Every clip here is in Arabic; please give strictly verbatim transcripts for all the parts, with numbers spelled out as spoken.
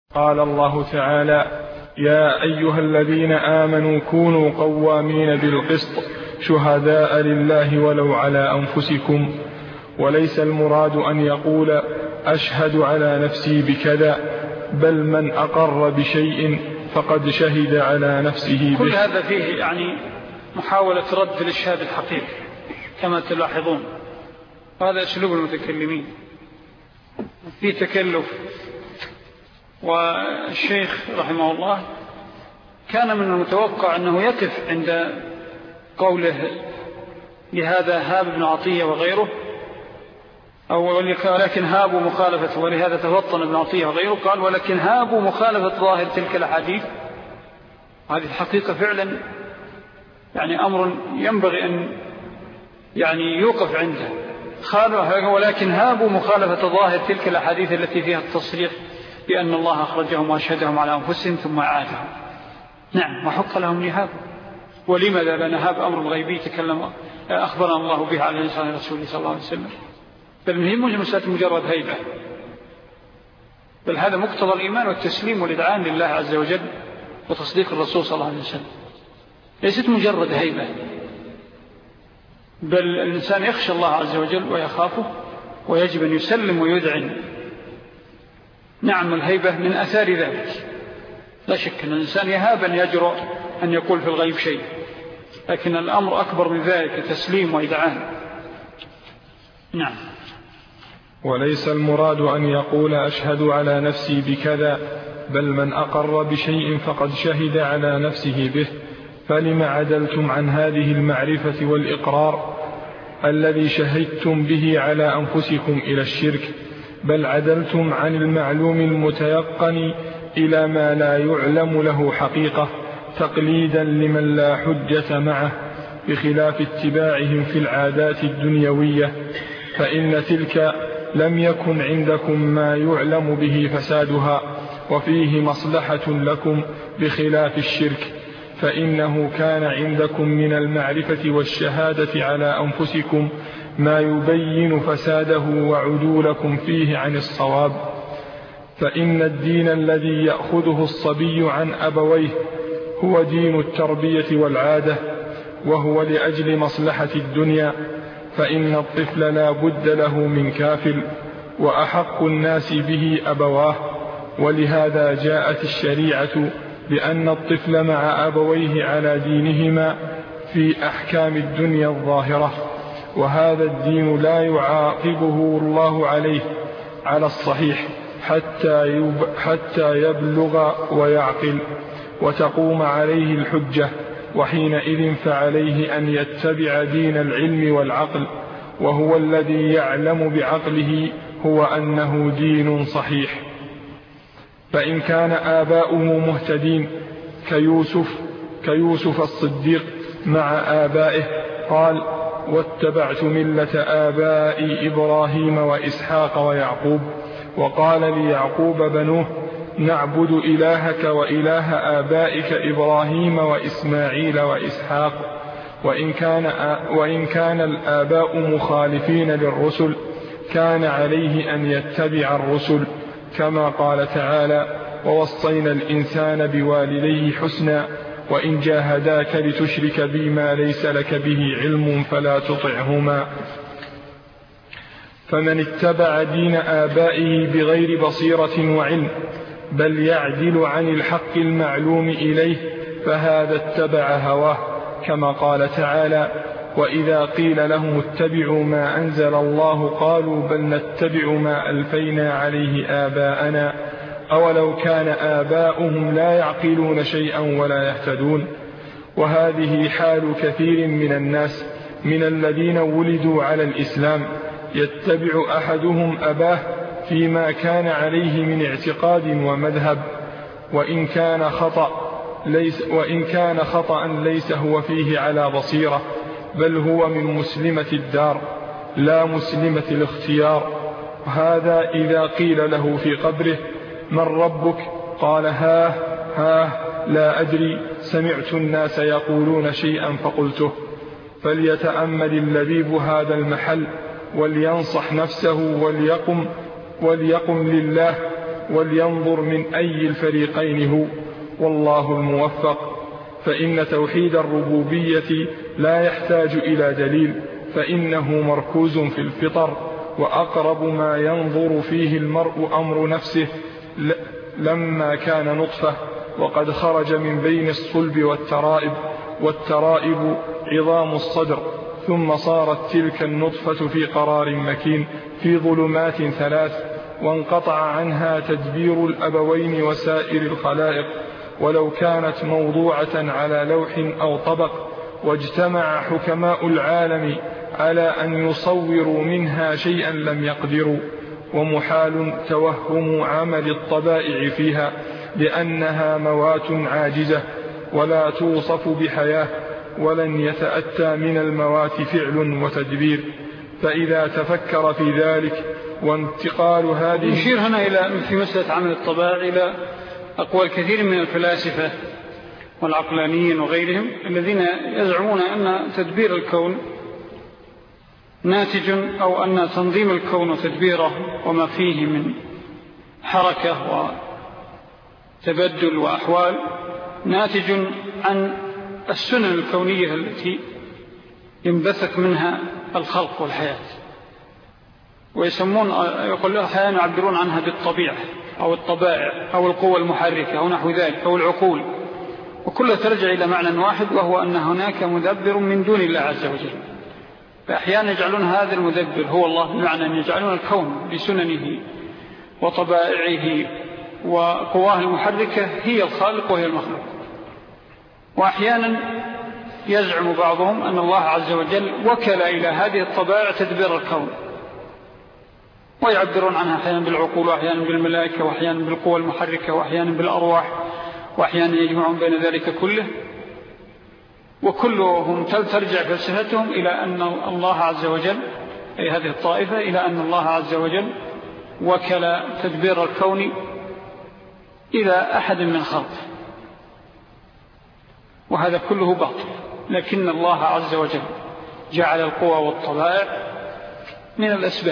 قال الله تعالى: يا أيها الذين آمنوا كونوا قوامين بالقسط شهداء لله ولو على أنفسكم، وليس المراد أن يقول أشهد على نفسي بكذا، بل من أقر بشيء فقد شهد على نفسه به. كل هذا فيه يعني محاولة رد الإشهاد الحقيقي كما تلاحظون، وهذا أسلوب المتكلمين في تكلف. والشيخ رحمه الله كان من المتوقع أنه يقف عند قوله لهذا هاب بن عطية وغيره، أو ولكن هابوا مخالفة، ولهذا تفطن ابن عطية وغيره، قال ولكن هابوا مخالفة ظاهر تلك الأحاديث. هذه الحقيقة فعلا يعني أمر ينبغي أن يعني يوقف عنده. قالوا ولكن هابوا مخالفة ظاهر تلك الأحاديث التي فيها التصريح بأن الله أخرجهم وأشهدهم على أنفسهم ثم عادهم. نعم، وحق لهم يهابوا. ولماذا؟ لأن هاب أمر غيبي تكلم أخبرنا الله به على لسان رسوله صلى الله عليه وسلم، بل هي مسألة مجرد هيبة، بل هذا مقتضى الإيمان والتسليم والإذعان لله عز وجل وتصديق الرسول صلى الله عليه وسلم، ليست مجرد هيبة، بل الإنسان يخشى الله عز وجل ويخافه، ويجب أن يسلم ويذعن. نعم، الهيبة من أثار ذلك، لا شك أن الإنسان يهاب أن يجرؤ أن يقول في الغيب شيء، لكن الأمر أكبر من ذلك، تسليم وإذعان. نعم. وليس المراد أن يقول أشهد على نفسي بكذا، بل من أقر بشيء فقد شهد على نفسه به، فلم عدلتم عن هذه المعرفة والإقرار الذي شهدتم به على أنفسكم إلى الشرك، بل عدلتم عن المعلوم المتيقن إلى ما لا يعلم له حقيقة، تقليدا لمن لا حجة معه، بخلاف اتباعهم في العادات الدنيوية، فإن تلك لم يكن عندكم ما يعلم به فسادها، وفيه مصلحة لكم، بخلاف الشرك، فإنه كان عندكم من المعرفة والشهادة على أنفسكم ما يبين فساده وعدولكم فيه عن الصواب. فإن الدين الذي يأخذه الصبي عن أبويه هو دين التربية والعادة، وهو لأجل مصلحة الدنيا، فإن الطفل لا بد له من كافل، وأحق الناس به أبواه، ولهذا جاءت الشريعة بأن الطفل مع أبويه على دينهما في أحكام الدنيا الظاهرة، وهذا الدين لا يعاقبه الله عليه على الصحيح حتى, يب حتى يبلغ ويعقل وتقوم عليه الحجة، وحينئذ فعليه أن يتبع دين العلم والعقل، وهو الذي يعلم بعقله هو أنه دين صحيح. فإن كان آباؤه مهتدين كيوسف, كيوسف الصديق مع آبائه، قال: واتبعت ملة آبائي إبراهيم وإسحاق ويعقوب. وقال ليعقوب بنوه: نعبد إلهك وإله آبائك إبراهيم وإسماعيل وإسحاق. وإن كان, وإن كان الآباء مخالفين للرسل كان عليه أن يتبع الرسل، كما قال تعالى: ووصينا الإنسان بوالديه حسنا، وإن جاهداك لتشرك بي ما ليس لك به علم فلا تطعهما. فمن اتبع دين آبائه بغير بصيرة وعلم، بل يعدل عن الحق المعلوم إليه، فهذا اتبع هواه، كما قال تعالى: وإذا قيل لهم اتبعوا ما أنزل الله قالوا بل نتبع ما ألفينا عليه آباءنا أولو كان آباؤهم لا يعقلون شيئا ولا يهتدون. وهذه حال كثير من الناس من الذين ولدوا على الإسلام، يتبع أحدهم أباه فيما كان عليه من اعتقاد ومذهب، وإن كان خطأ ليس, وإن كان خطأ ليس هو فيه على بصيرة، بل هو من مسلمة الدار لا مسلمة الاختيار. وهذا إذا قيل له في قبره: من ربك؟ قال: ها ها لا أدري، سمعت الناس يقولون شيئا فقلته. فليتأمل اللبيب هذا المحل، ولينصح نفسه، وليقم, وليقم لله ولينظر من أي الفريقين هو، والله الموفق. فإن توحيد الربوبية لا يحتاج إلى دليل، فإنه مركوز في الفطر، وأقرب ما ينظر فيه المرء أمر نفسه لما كان نطفة وقد خرج من بين الصلب والترائب، والترائب عظام الصدر، ثم صارت تلك النطفة في قرار مكين في ظلمات ثلاث، وانقطع عنها تدبير الأبوين وسائر الخلائق، ولو كانت موضوعة على لوح أو طبق، واجتمع حكماء العالم على أن يصوروا منها شيئا لم يقدروا، ومحال توهم عمل الطبائع فيها، لأنها موات عاجزة ولا توصف بحياة، ولن يتأتى من الموات فعل وتدبير. فإذا تفكر في ذلك وانتقال هذه، يشير هنا إلى في مسألة عمل الطبائع إلى أقوال كثير من الفلاسفة والعقلانيين وغيرهم الذين يزعمون أن تدبير الكون ناتج، أو أن تنظيم الكون وتدبيره وما فيه من حركة وتبدل وأحوال ناتج عن السنن الكونية التي ينبثق منها الخلق والحياة، ويسمون يقول أحيانا يعبرون عنها بالطبيعة أو الطبائع أو القوى المحركة أو نحو ذلك أو العقول، وكلها ترجع إلى معنى واحد، وهو أن هناك مدبر من دون الله عز وجل. فأحيانا يجعلون هذا المدبر هو الله، بمعنى أن يجعلون الكون بسننه وطبائعه وقواه المحركة هي الخالق وهي المخلوق. وأحيانا يزعم بعضهم أن الله عز وجل وكل إلى هذه الطبائع تدبير الكون، ويعبرون عنها أحيانا بالعقول، وأحيانا بالملائكة، وأحيانا بالقوى المحركة، وأحيانا بالأرواح، وأحيانا يجمعون بين ذلك كله. وكلهم ترجع فلسفتهم إلى أن الله عز وجل، أي هذه الطائفة، إلى أن الله عز وجل وكل تدبير الكون إلى أحد من خلقه، وهذا كله باطل. لكن الله عز وجل جعل القوى والطبائع من الأسباب،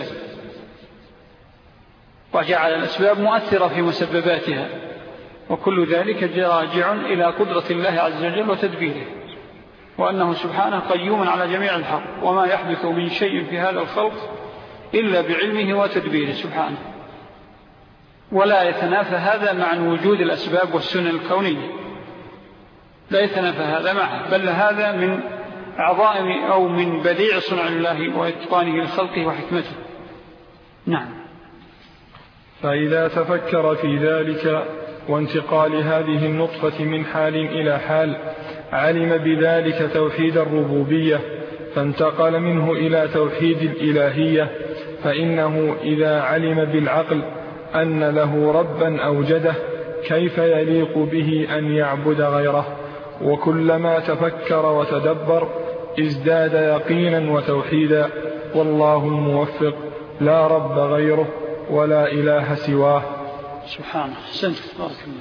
وجعل الأسباب مؤثرة في مسبباتها، وكل ذلك راجع إلى قدرة الله عز وجل وتدبيره، وأنه سبحانه قيوم على جميع الحق، وما يحدث من شيء في هذا الخلق إلا بعلمه وتدبيره سبحانه. ولا يتنافى هذا مع وجود الأسباب والسنن الكونية، لا يتنافى هذا معه، بل هذا من عظائم أو من بديع صنع الله وإتقانه لخلقه وحكمته. نعم. فإذا تفكر في ذلك وانتقال هذه النطفة من حال إلى حال، علم بذلك توحيد الربوبية، فانتقل منه إلى توحيد الإلهية. فإنه إذا علم بالعقل أن له ربا أوجده، كيف يليق به أن يعبد غيره؟ وكلما تفكر وتدبر ازداد يقينا وتوحيدا، والله الموفق، لا رب غيره ولا إله سواه. سبحانه. سنت بارك الله.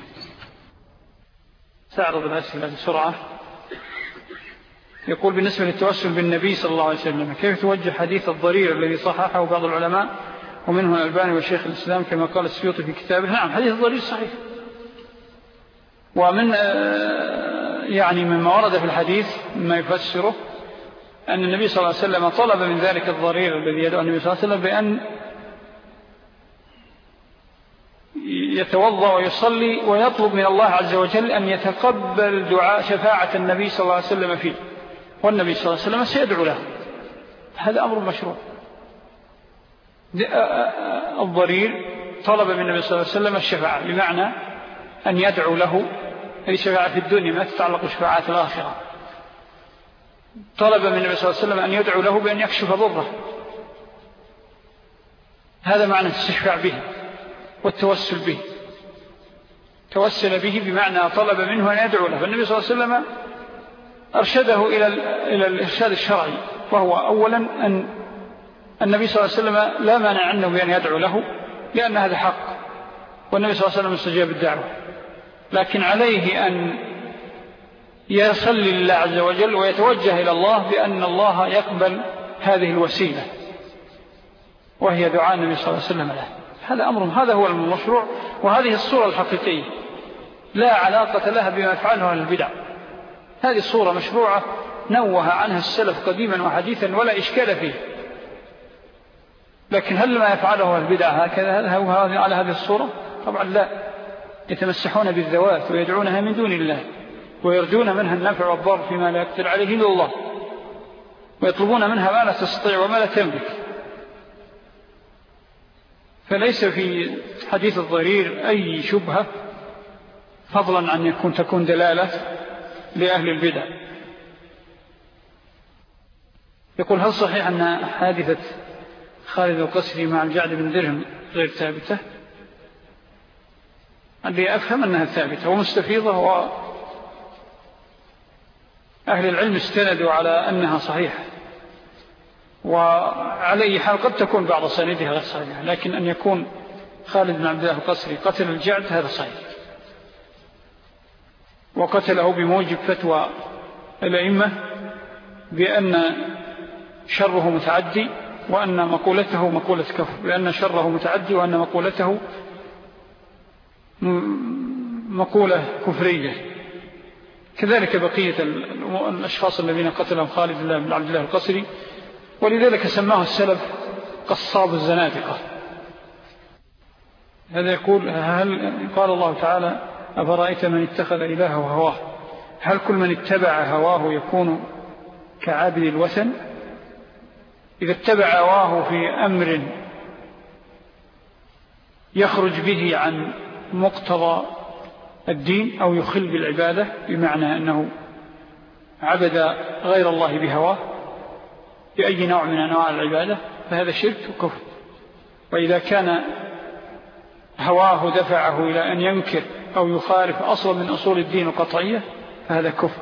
تعرض الأسئلة بسرعة. يقول بالنسبة للتوسل بالنبي صلى الله عليه وسلم، كيف توجه حديث الضرير الذي صححه بعض العلماء ومنه الألباني والشيخ الإسلام كما قال السيوطي في كتابه؟ نعم، حديث الضرير صحيح. ومن يعني مما ورد في الحديث ما يفسره أن النبي صلى الله عليه وسلم طلب من ذلك الضرير الذي يدعو النبي صلى الله عليه وسلم بأن يتوضأ ويصلي ويطلب من الله عز وجل أن يتقبل دعاء شفاعة النبي صلى الله عليه وسلم فيه، والنبي صلى الله عليه وسلم سيدعو له. هذا أمر مشروع. الضرير طلب من النبي صلى الله عليه وسلم الشفاعة، بمعنى أن يدعو له، هذه شفاعة في الدنيا ما تتعلق شفاعات الآخرة. طلب من النبي صلى الله عليه وسلم أن يدعو له بأن يكشف ضره، هذا معنى الاستشفاع به والتوسل به. توسل به بمعنى طلب منه أن يدعو له، فالنبي صلى الله عليه وسلم أرشده إلى إلى الإرشاد الشرعي، وهو أولا أن النبي صلى الله عليه وسلم لا مانع عنه بأن يدعو له، لأن هذا حق، والنبي صلى الله عليه وسلم استجاب الدعوة، لكن عليه أن يصلي لله عز وجل ويتوجه إلى الله بأن الله يقبل هذه الوسيلة، وهي دعاء النبي صلى الله عليه وسلم له. هذا أمر، هذا هو المشروع، وهذه الصورة الحقيقية لا علاقة لها بما يفعله أهل البدع. هذه الصورة مشروعة نوه عنها السلف قديما وحديثا ولا إشكال فيه. لكن هل ما يفعله البدع هكذا هو على هذه الصورة؟ طبعا لا. يتمسحون بالذوات ويدعونها من دون الله ويرجون منها النفع والضر فيما لا يقدر عليه إلا الله، ويطلبون منها ما لا تستطيع وما لا تملك. فليس في حديث الضرير أي شبهة فضلا عن يكون تكون دلالة لأهل البدع. يقول: هل صحيح أن حادثة خالد القسري مع الجعد بن درهم غير ثابتة؟ اللي أفهم أنها ثابتة ومستفيضة، وأهل العلم استندوا على أنها صحيحة، وعلى أي حال قد تكون بعض سندها غير صحيحة، لكن أن يكون خالد بن عبد الله القسري قتل الجعد هذا صحيح، وقتله بموجب فتوى الأئمة بأن شره متعدي وأن مقولته مقولة كفر، بأن شره متعدي وأن مقولته مقولة كفرية. كذلك بقية الأشخاص الذين قتلهم خالد بن عبد الله القسري، ولذلك سماه السلف قصاب الزنادقة. هذا يقول: هل قال الله تعالى: أفرأيت من اتخذ إلهه هواه، هل كل من اتبع هواه يكون كعابد الوثن؟ إذا اتبع هواه في أمر يخرج به عن مقتضى الدين أو يخل بالعبادة، بمعنى أنه عبد غير الله بهواه بأي نوع من أنواع العبادة، فهذا شرك وكفر. وإذا كان هواه دفعه إلى أن ينكر أو يخالف أصلا من أصول الدين القطعية فهذا كفر،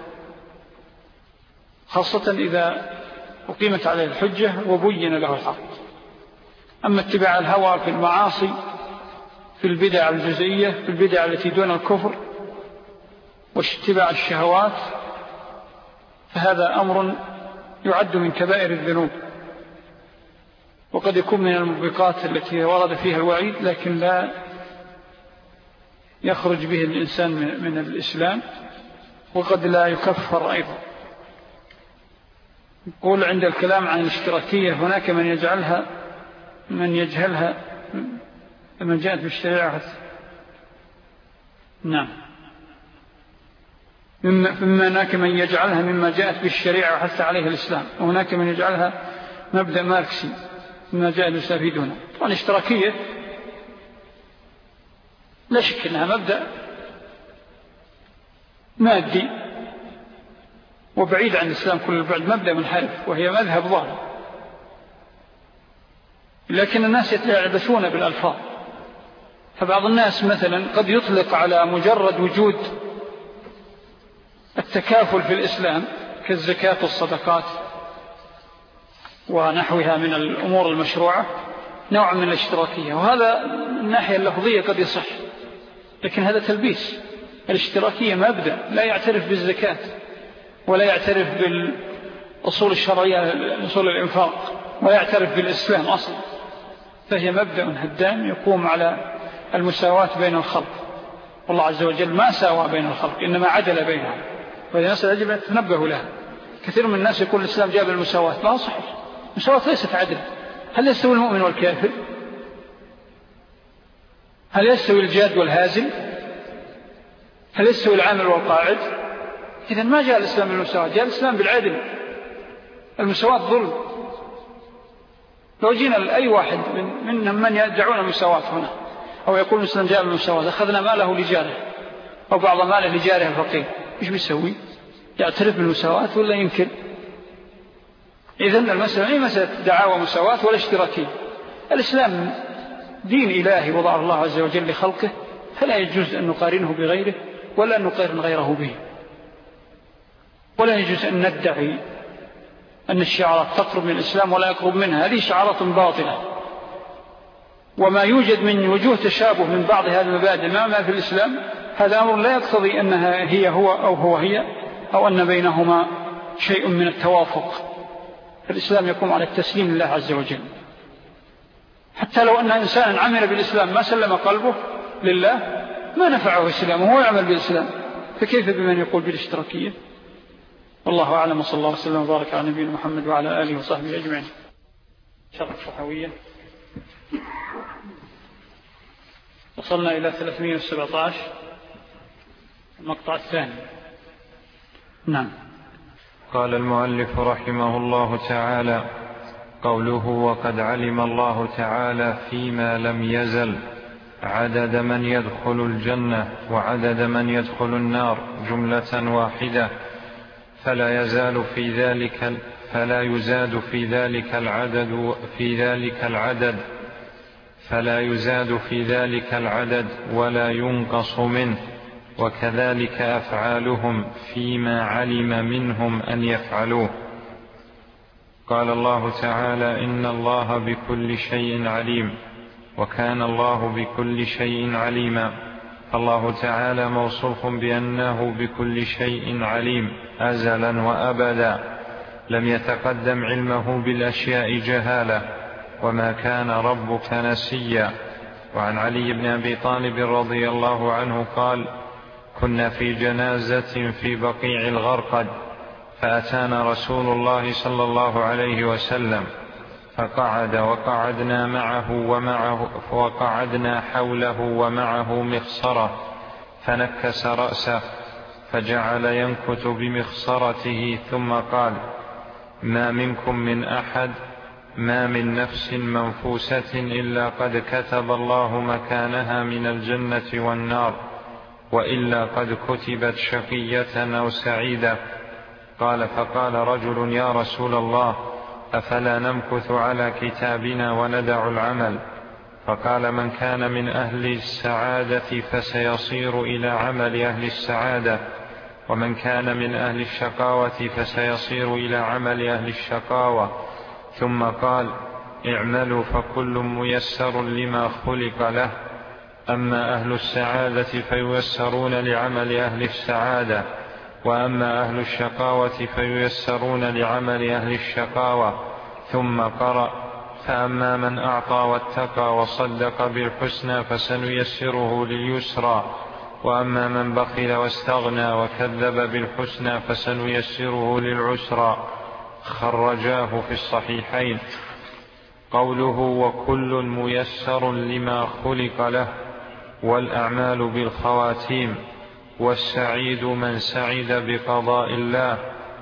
خاصة إذا أقيمت عليه الحجة وبين له الحق. أما اتباع الهوى في المعاصي، في البدع الجزئية، في البدع التي دون الكفر، واتباع الشهوات، فهذا أمر يعد من كبائر الذنوب، وقد يكون من الموبقات التي ورد فيها الوعيد، لكن لا يخرج به الإنسان من الإسلام، وقد لا يكفر أيضا. يقول: عند الكلام عن الاشتراكية هناك من يجعلها من يجهلها من جاءت بالشريعة. نعم، مما هناك من يجعلها مما جاءت بالشريعة وحث عليها الإسلام، وهناك من يجعلها مبدأ ماركسي مما جاء المستفيدون. طبعا الاشتراكية لا شك أنها مبدأ مادي وبعيد عن الإسلام كل البعد، مبدأ منحرف، وهي مذهب ظالم. لكن الناس يتلعبثون بالألفاظ، فبعض الناس مثلا قد يطلق على مجرد وجود التكافل في الإسلام كالزكاة والصدقات ونحوها من الأمور المشروعة نوع من الاشتراكية، وهذا الناحية اللفظية قد يصح، لكن هذا تلبيس. الاشتراكية مبدأ لا يعترف بالزكاة ولا يعترف بالأصول الشرعية، أصول الإنفاق، ولا يعترف بالإسلام أصلا، فهي مبدأ هدام يقوم على المساواة بين الخلق، والله عز وجل ما ساوى بين الخلق، إنما عدل بينهم، وهذه مسألة يجب أن تنبه لها. كثير من الناس يقول الإسلام جاب المساواة، لا صحيح، المساواة ليست عدل. هل يستوي المؤمن والكافر؟ هل يستوي الجاد والهازل؟ هل يستوي العامل والقاعد؟ إذن ما جاء الإسلام بالمساواة، جاء الإسلام بالعدل. المساواة ظلم. لو جينا لأي واحد من من يدعون المساواة هنا أو يقول الإسلام جاء بالمساواة، أخذنا ماله لجاره أو بعض ماله لجاره الفقير، إيش بيسوي؟ يعترف بالمساواة ولا ينكر؟ إذن المسألة هي مسألة دعاوى مساواة ولا اشتراكية. الإسلام دين إلهي وضع الله عز وجل لخلقه، فلا يجوز أن نقارنه بغيره ولا أن نقارن غيره به، ولا يجوز أن ندعي أن الشعارات تقرب من الإسلام ولا يقرب منها، هذه شعارات باطلة. وما يوجد من وجوه تشابه من بعض هذه المبادئ ما في الإسلام، هذا أمر لا يقتضي أنها هي هو أو هو هي، أو أن بينهما شيء من التوافق. الإسلام يقوم على التسليم لله عز وجل. حتى لو أن إنسان عمل بالإسلام ما سلم قلبه لله ما نفعه إسلامه، هو يعمل بالإسلام، فكيف بمن يقول بالاشتراكية؟ والله أعلم، صلى الله عليه وسلم وبارك على نبينا محمد وعلى آله وصحبه أجمعين. شرح الصحوية وصلنا إلى ثلاثمائة وسبعة عشر المقطع الثاني. نعم. قال المؤلف رحمه الله تعالى: قوله وقد علم الله تعالى فيما لم يزل عدد من يدخل الجنة وعدد من يدخل النار جملة واحدة، فلا يزال في ذلك فلا يزاد في ذلك العدد في ذلك العدد فلا يزاد في ذلك العدد ولا ينقص منه، وكذلك أفعالهم فيما علم منهم أن يفعلوه. قال الله تعالى: إن الله بكل شيء عليم، وكان الله بكل شيء عليما. الله تعالى موصوف بأنه بكل شيء عليم أزلا وأبدا، لم يتقدم علمه بالأشياء جهالة، وما كان ربك نسيا. وعن علي بن أبي طالب رضي الله عنه قال: كنا في جنازة في بقيع الغرقد، فأتانا رسول الله صلى الله عليه وسلم فقعد وقعدنا معه ومعه وقعدنا حوله ومعه مخصرة، فنكس رأسه فجعل ينكت بمخصرته ثم قال: ما منكم من أحد ما من نفس منفوسة إلا قد كتب الله مكانها من الجنة والنار، وإلا قد كتبت شقية أو سعيدة. قال: فقال رجل: يا رسول الله، أفلا نمكث على كتابنا وندع العمل؟ فقال: من كان من أهل السعادة فسيصير إلى عمل أهل السعادة، ومن كان من أهل الشقاوة فسيصير إلى عمل أهل الشقاوة. ثم قال: اعملوا فكل ميسر لما خلق له، أما أهل السعادة فييسرون لعمل أهل السعادة، وأما أهل الشقاوة فييسرون لعمل أهل الشقاوة. ثم قرأ: فأما من أعطى واتقى وصدق بالحسنى فسنيسره لليسرى، وأما من بخل واستغنى وكذب بالحسنى فسنيسره للعسرى. خرجاه في الصحيحين. قوله وكل ميسر لما خلق له، والأعمال بالخواتيم، والسعيد من سعد بقضاء الله،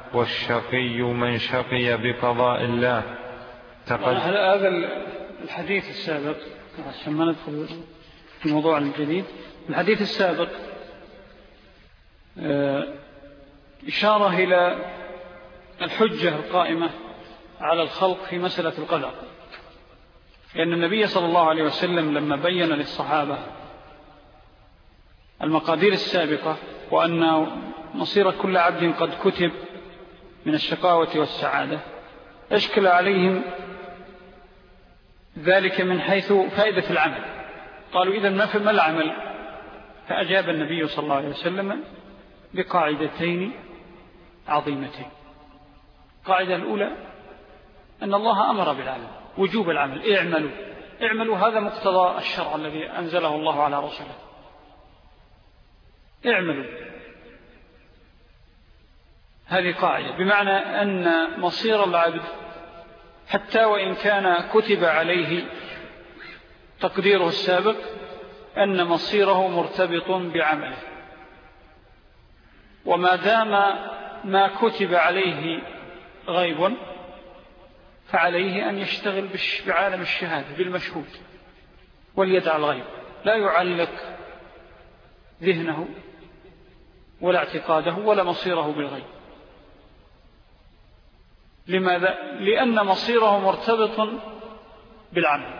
والشقي من شقي بقضاء الله. هذا الحديث السابق عشان ما ندخل في الموضوع الجديد. الحديث السابق إشارة إلى الحجة القائمة على الخلق في مسألة القدر، لأن النبي صلى الله عليه وسلم لما بين للصحابة المقادير السابقة وأن مصير كل عبد قد كتب من الشقاوة والسعادة، أشكل عليهم ذلك من حيث فائدة العمل. قالوا: إذن ما العمل؟ فأجاب النبي صلى الله عليه وسلم بقاعدتين عظيمتين. القاعدة الأولى أن الله أمر بالعمل، وجوب العمل. اعملوا اعملوا هذا مقتضى الشرع الذي أنزله الله على رسوله. اعملوا، هذه قاعدة، بمعنى أن مصير العبد حتى وإن كان كتب عليه تقديره السابق أن مصيره مرتبط بعمله، وما دام ما كتب عليه غيب فعليه أن يشتغل بعالم الشهادة بالمشهود، وليدع الغيب، لا يعلق ذهنه ولا اعتقاده ولا مصيره بالغيب. لماذا؟ لأن مصيره مرتبط بالعمل،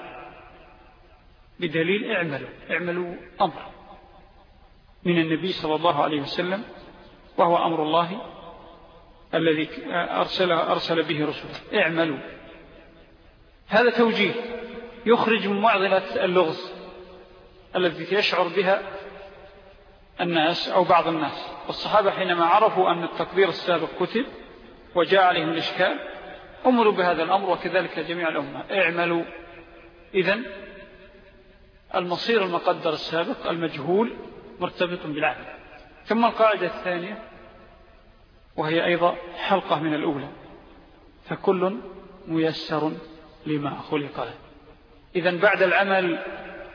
بدليل اعملوا اعملوا أمر من النبي صلى الله عليه وسلم، وهو أمر الله الذي أرسل, أرسل به رسوله. اعملوا، هذا توجيه يخرج من معضلة اللغز التي يشعر بها الناس أو بعض الناس. والصحابة حينما عرفوا أن التقدير السابق كتب وجاء عليهم الإشكال أمروا بهذا الأمر، وكذلك جميع الأمة: اعملوا إذن المصير المقدر السابق المجهول مرتبط بالعمل. ثم القاعدة الثانية وهي أيضا حلقة من الأولى، فكل ميسر لما خلق له. إذن بعد العمل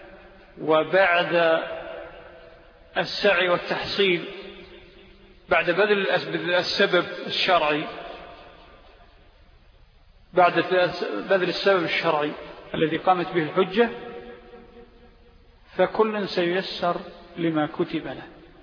وبعد السعي والتحصيل، بعد بذل السبب الشرعي، بعد بذل السبب الشرعي الذي قامت به الحجة، فكل سييسر لما كتب له.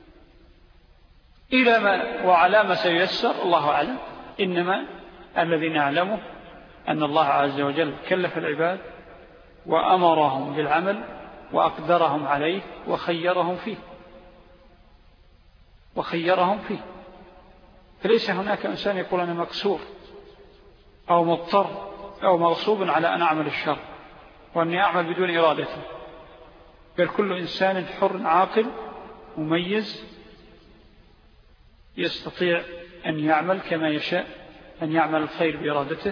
إلى ما وعلى ما سييسر الله أعلم، إنما الذي نعلمه أن الله عز وجل كلف العباد وأمرهم بالعمل وأقدرهم عليه وخيرهم فيه وخيرهم فيه فليس هناك إنسان يقول أنا مقصور أو مضطر أو مغصوب على أن أعمل الشر وأني أعمل بدون إرادته، بل كل إنسان حر عاقل مميز يستطيع أن يعمل كما يشاء، أن يعمل الخير بإرادته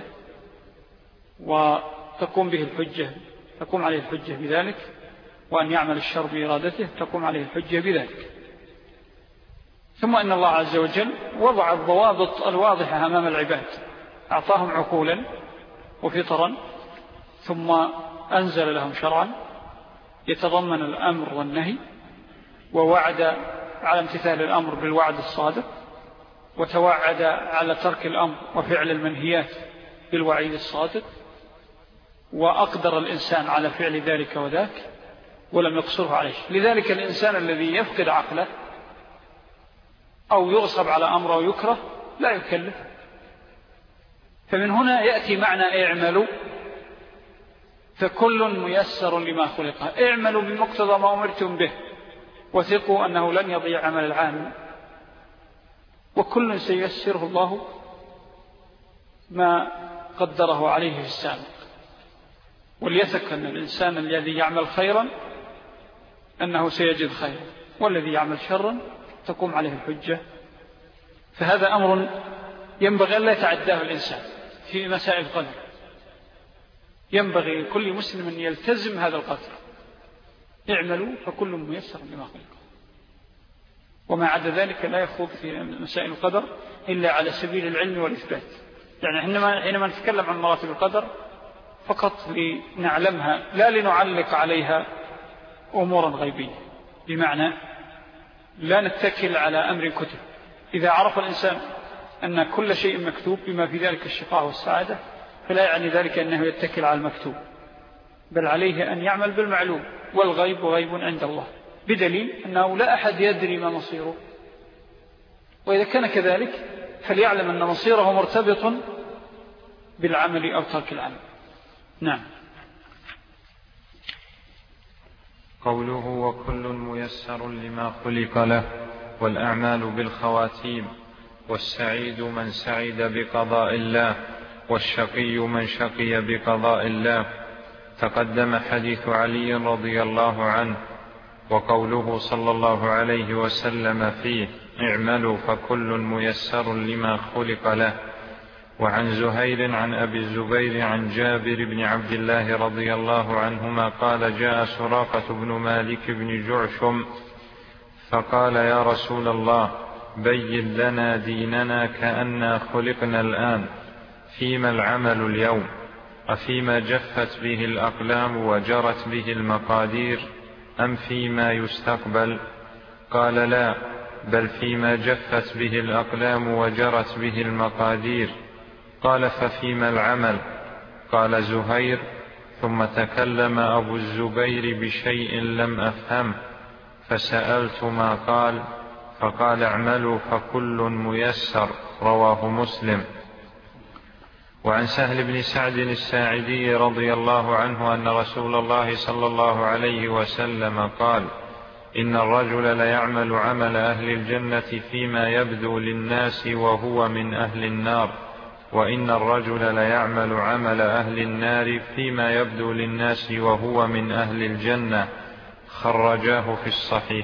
وتقوم به الحجة تقوم عليه الحجة بذلك، وأن يعمل الشر بإرادته تقوم عليه الحجة بذلك. ثم أن الله عز وجل وضع الضوابط الواضحة أمام العباد، أعطاهم عقولا وفطرا، ثم أنزل لهم شرعا يتضمن الأمر والنهي، ووعد على امتثال الأمر بالوعد الصادق، وتوعد على ترك الأمر وفعل المنهيات بالوعيد الصادق، وأقدر الإنسان على فعل ذلك وذاك ولم يقصره عليه. لذلك الإنسان الذي يفقد عقله أو يغصب على أمره ويكره لا يكلف. فمن هنا يأتي معنى اعملوا فكل ميسر لما خلق. اعملوا بمقتضى ما أمرتم به، وثقوا أنه لن يضيع عمل العامل، وكل سيسره الله ما قدره عليه في السابق. وليثق أن الإنسان الذي يعمل خيرا أنه سيجد خيرا، والذي يعمل شرا تقوم عليه الحجة. فهذا أمر ينبغي أن لا يتعداه الإنسان في مسائل القدر، ينبغي لكل مسلم أن يلتزم هذا القدر، اعملوا فكل ميسر لما خلق. وما عدا ذلك لا يخوض في مسائل القدر إلا على سبيل العلم والإثبات. يعني حينما نتكلم عن مراتب القدر فقط لنعلمها لا لنعلق عليها أمورا غيبية، بمعنى لا نتكل على أمر كتب. إذا عرف الإنسان أن كل شيء مكتوب بما في ذلك الشقاء والسعادة فلا يعني ذلك أنه يتكل على المكتوب، بل عليه أن يعمل بالمعلوم، والغيب غيب عند الله، بدليل أنه لا أحد يدري ما مصيره. وإذا كان كذلك فليعلم أن مصيره مرتبط بالعمل أو ترك العمل. نعم. قوله وكل ميسر لما خلق له، والأعمال بالخواتيم، والسعيد من سعد بقضاء الله، والشقي من شقي بقضاء الله. تقدم حديث علي رضي الله عنه، وقوله صلى الله عليه وسلم فيه اعملوا فكل ميسر لما خلق له. وعن زهير عن أبي الزبير عن جابر بن عبد الله رضي الله عنهما قال جاء سراقة بن مالك بن جعشم فقال يا رسول الله بين لنا ديننا كأننا خلقنا الآن، فيما العمل اليوم؟ أفيما جفت به الأقلام وجرت به المقادير، أم فيما يستقبل؟ قال لا، بل فيما جفت به الأقلام وجرت به المقادير. قال ففيما العمل؟ قال زهير. ثم تكلم أبو الزبير بشيء لم أفهم فسألت ما قال، فقال اعملوا فكل ميسر، رواه مسلم. وعن سهل بن سعد الساعدي رضي الله عنه أن رسول الله صلى الله عليه وسلم قال إن الرجل ليعمل عمل أهل الجنة فيما يبدو للناس وهو من أهل النار، وإن الرجل ليعمل عمل أهل النار فيما يبدو للناس وهو من أهل الجنة. خرجاه في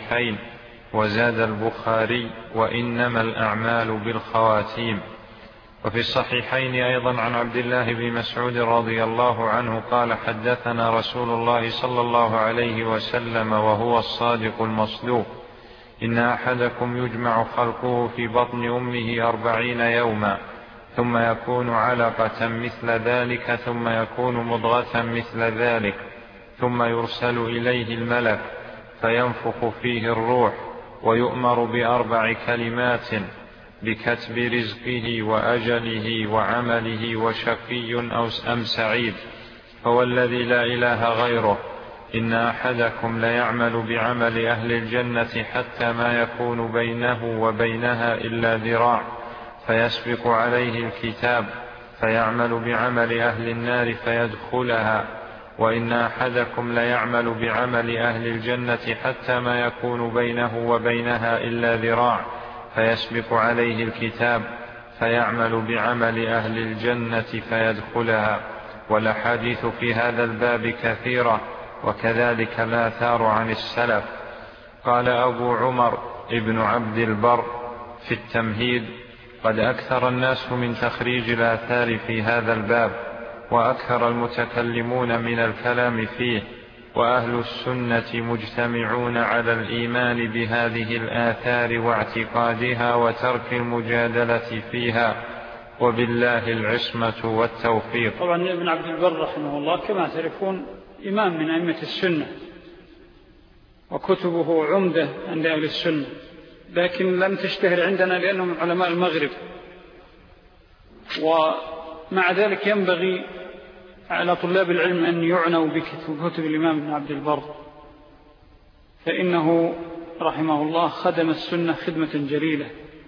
الصحيحين. وزاد البخاري وإنما الأعمال بالخواتيم. وفي الصحيحين أيضا عن عبد الله بن مسعود رضي الله عنه قال حدثنا رسول الله صلى الله عليه وسلم وهو الصادق المصدوق إن أحدكم يجمع خلقه في بطن أمه أربعين يوما ثم يكون علقة مثل ذلك ثم يكون مضغة مثل ذلك ثم يرسل إليه الملك فينفخ فيه الروح ويؤمر بأربع كلمات بكتب رزقه وأجله وعمله وشقي أم سعيد فوالذي لا إله غيره إن أحدكم ليعمل بعمل أهل الجنة حتى ما يكون بينه وبينها إلا ذراع فيسبق عليه الكتاب فيعمل بعمل أهل النار فيدخلها وإن أحدكم ليعمل بعمل أهل الجنة حتى ما يكون بينه وبينها إلا ذراع فيسبق عليه الكتاب فيعمل بعمل أهل الجنة فيدخلها. والأحاديث في هذا الباب كثيرة وكذلك الآثار عن السلف. قال أبو عمر ابن عبد البر في التمهيد قد أكثر الناس من تخريج الآثار في هذا الباب وأكثر المتكلمون من الكلام فيه وأهل السنة مجتمعون على الإيمان بهذه الآثار واعتقادها وترك المجادلة فيها وبالله العصمة والتوفيق. طبعا ابن عبد البر رحمه الله كما تعرفون إمام من أئمة السنة وكتبه عمدة عند أهل السنة، لكن لم تشتهر عندنا لأنه من علماء المغرب، ومع ذلك ينبغي على طلاب العلم أن يعنوا بكتب الإمام ابن عبد البر، فإنه رحمه الله خدم السنة خدمة جليلة،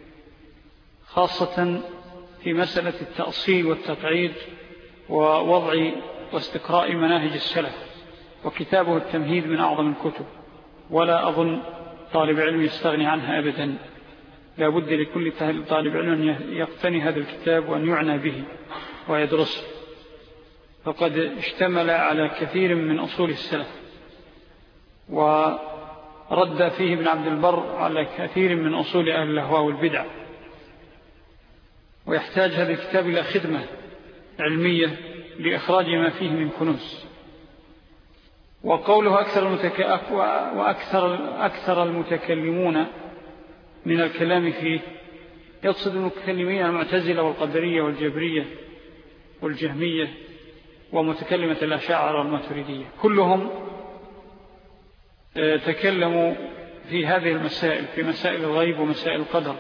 خاصة في مسألة التأصيل والتقعيد ووضع واستقراء مناهج السلف، وكتابه التمهيد من أعظم الكتب، ولا أظن طالب علم يستغني عنها أبدا، لا بد لكل طالب علم أن يقتني هذا الكتاب وأن يعنى به ويدرسه، فقد اشتمل على كثير من أصول السلف، ورد فيه ابن عبد البر على كثير من أصول أهل الأهواء والبدع، ويحتاج هذا الكتاب إلى خدمة علمية لإخراج ما فيه من كنوز. وقوله أكثر, المتك... وأكثر أكثر المتكلمون من الكلام فيه يقصد المتكلمين المعتزلة والقدرية والجبرية والجهمية ومتكلمة الأشاعرة والماتريدية، كلهم تكلموا في هذه المسائل، في مسائل الغيب ومسائل القدر،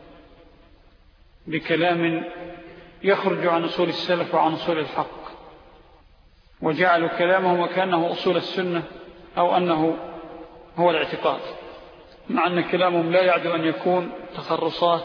بكلام يخرج عن أصول السلف وعن أصول الحق، وجعلوا كلامهم وكأنه أصول السنة أو أنه هو الاعتقاد، مع أن كلامهم لا يعد أن يكون تخرصات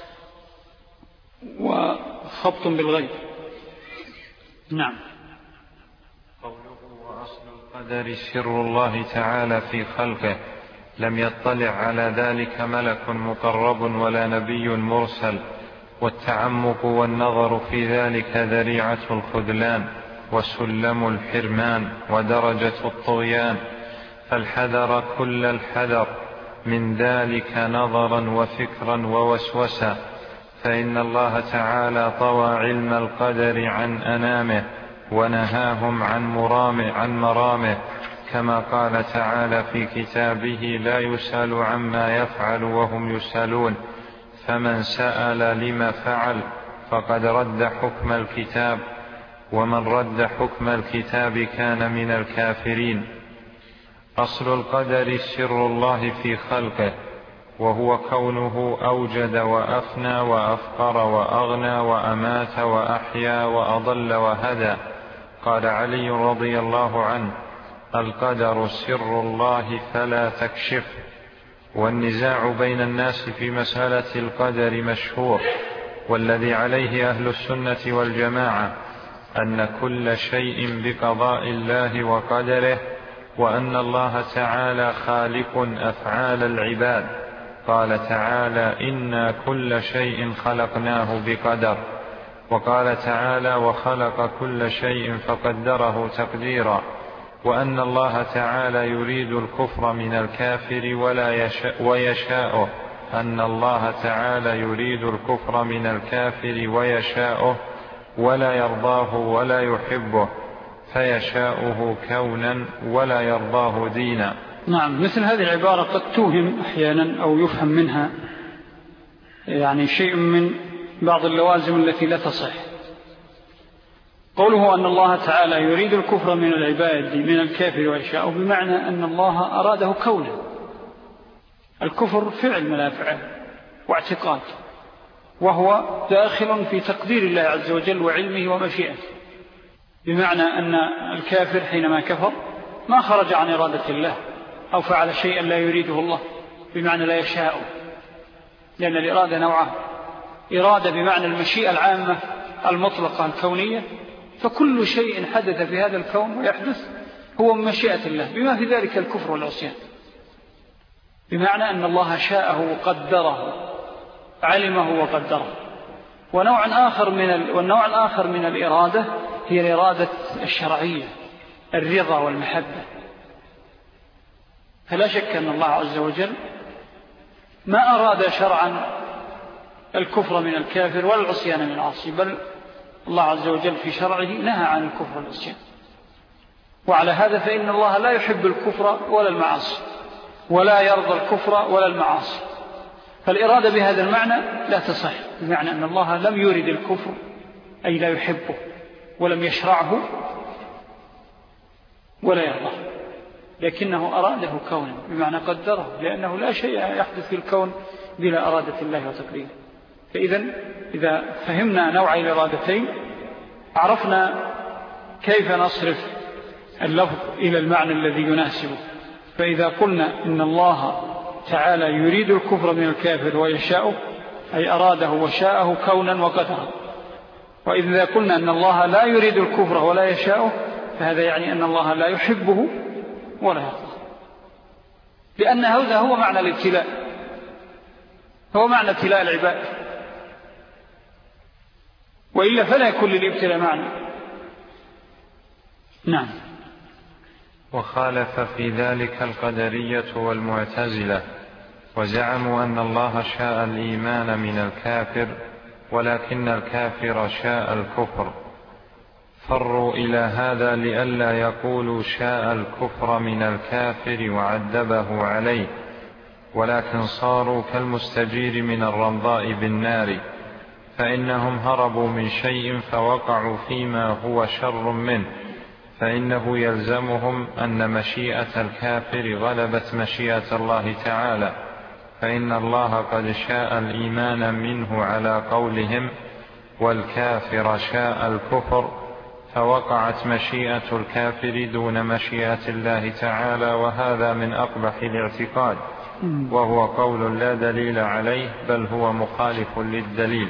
وخبط بالغيب. نعم. قوله وأصل القدر سر الله تعالى في خلقه، لم يطلع على ذلك ملك مقرب ولا نبي مرسل، والتعمق والنظر في ذلك ذريعة الخذلان وسلم الحرمان ودرجة الطغيان، فالحذر كل الحذر من ذلك نظرا وفكرا ووسوسا، فإن الله تعالى طوى علم القدر عن أنامه ونهاهم عن مرامه, عن مرامه كما قال تعالى في كتابه لا يسأل عما يفعل وهم يسألون، فمن سأل لما فعل فقد رد حكم الكتاب، ومن رد حكم الكتاب كان من الكافرين. أصل القدر سر الله في خلقه، وهو كونه أوجد وأفنى وأفقر وأغنى وأمات وأحيا وأضل وهدى. قال علي رضي الله عنه القدر سر الله فلا تكشف. والنزاع بين الناس في مسألة القدر مشهور، والذي عليه أهل السنة والجماعة أن كل شيء بقضاء الله وقدره، وأن الله تعالى خالق أفعال العباد. قال تعالى إنا كل شيء خلقناه بقدر، وقال تعالى وخلق كل شيء فقدره تقديرا، وأن الله تعالى يريد الكفر من الكافر ولا يشاء ويشاءه أن الله تعالى يريد الكفر من الكافر ويشاؤه ولا يرضاه ولا يحبه، فيشاؤه كونا ولا يرضاه دينا. نعم، مثل هذه العبارة قد توهم أحيانا أو يفهم منها يعني شيء من بعض اللوازم التي لا تصح. قوله أن الله تعالى يريد الكفر من العباد من الكافر ويشاؤه، بمعنى أن الله أراده كونا. الكفر فعل من الأفعال واعتقاد، وهو داخل في تقدير الله عز وجل وعلمه ومشيئته، بمعنى أن الكافر حينما كفر ما خرج عن إرادة الله أو فعل شيئا لا يريده الله، بمعنى لا يشاءه، لأن الإرادة نوعان: إرادة بمعنى المشيئة العامة المطلقة الكونية، فكل شيء حدث في هذا الكون ويحدث هو من مشيئة الله، بما في ذلك الكفر والعصيان، بمعنى أن الله شاءه وقدره، علمه وقدره. ونوع آخر من ال... والنوع الآخر من الإرادة هي الإرادة الشرعية، الرضا والمحبة. فلا شك أن الله عز وجل ما أراد شرعا الكفر من الكافر ولا العصيان من العاصي، بل الله عز وجل في شرعه نهى عن الكفر والعصيان. وعلى هذا فإن الله لا يحب الكفر ولا المعاصي، ولا يرضى الكفر ولا المعاصي. فالإرادة بهذا المعنى لا تصح، بمعنى أن الله لم يرد الكفر أي لا يحبه ولم يشرعه ولا يرضاه، لكنه أراده كونا، بمعنى قدره، لأنه لا شيء يحدث في الكون بلا أرادة الله وتقديره. فإذا إذا فهمنا نوعي الإرادتين عرفنا كيف نصرف اللفظ إلى المعنى الذي يناسبه. فإذا قلنا إن الله تعالى يريد الكفر من الكافر ويشاءه، أي أراده وشاءه كونا وقدره. وإذا قلنا أن الله لا يريد الكفر ولا يشاءه، فهذا يعني أن الله لا يحبه ولا يرضاه، لأن هذا هو معنى الابتلاء، هو معنى ابتلاء العباد، وإلا فلا يكون للابتلاء معنى. نعم. وخالف في ذلك القدرية والمعتزلة، وزعموا أن الله شاء الإيمان من الكافر ولكن الكافر شاء الكفر، فروا إلى هذا لئلا يقولوا شاء الكفر من الكافر وعذبه عليه، ولكن صاروا كالمستجير من الرمضاء بالنار، فإنهم هربوا من شيء فوقعوا فيما هو شر منه، فإنه يلزمهم أن مشيئة الكافر غلبت مشيئة الله تعالى، فإن الله قد شاء الإيمان منه على قولهم والكافر شاء الكفر، فوقعت مشيئة الكافر دون مشيئة الله تعالى، وهذا من أقبح الاعتقاد، وهو قول لا دليل عليه بل هو مخالف للدليل.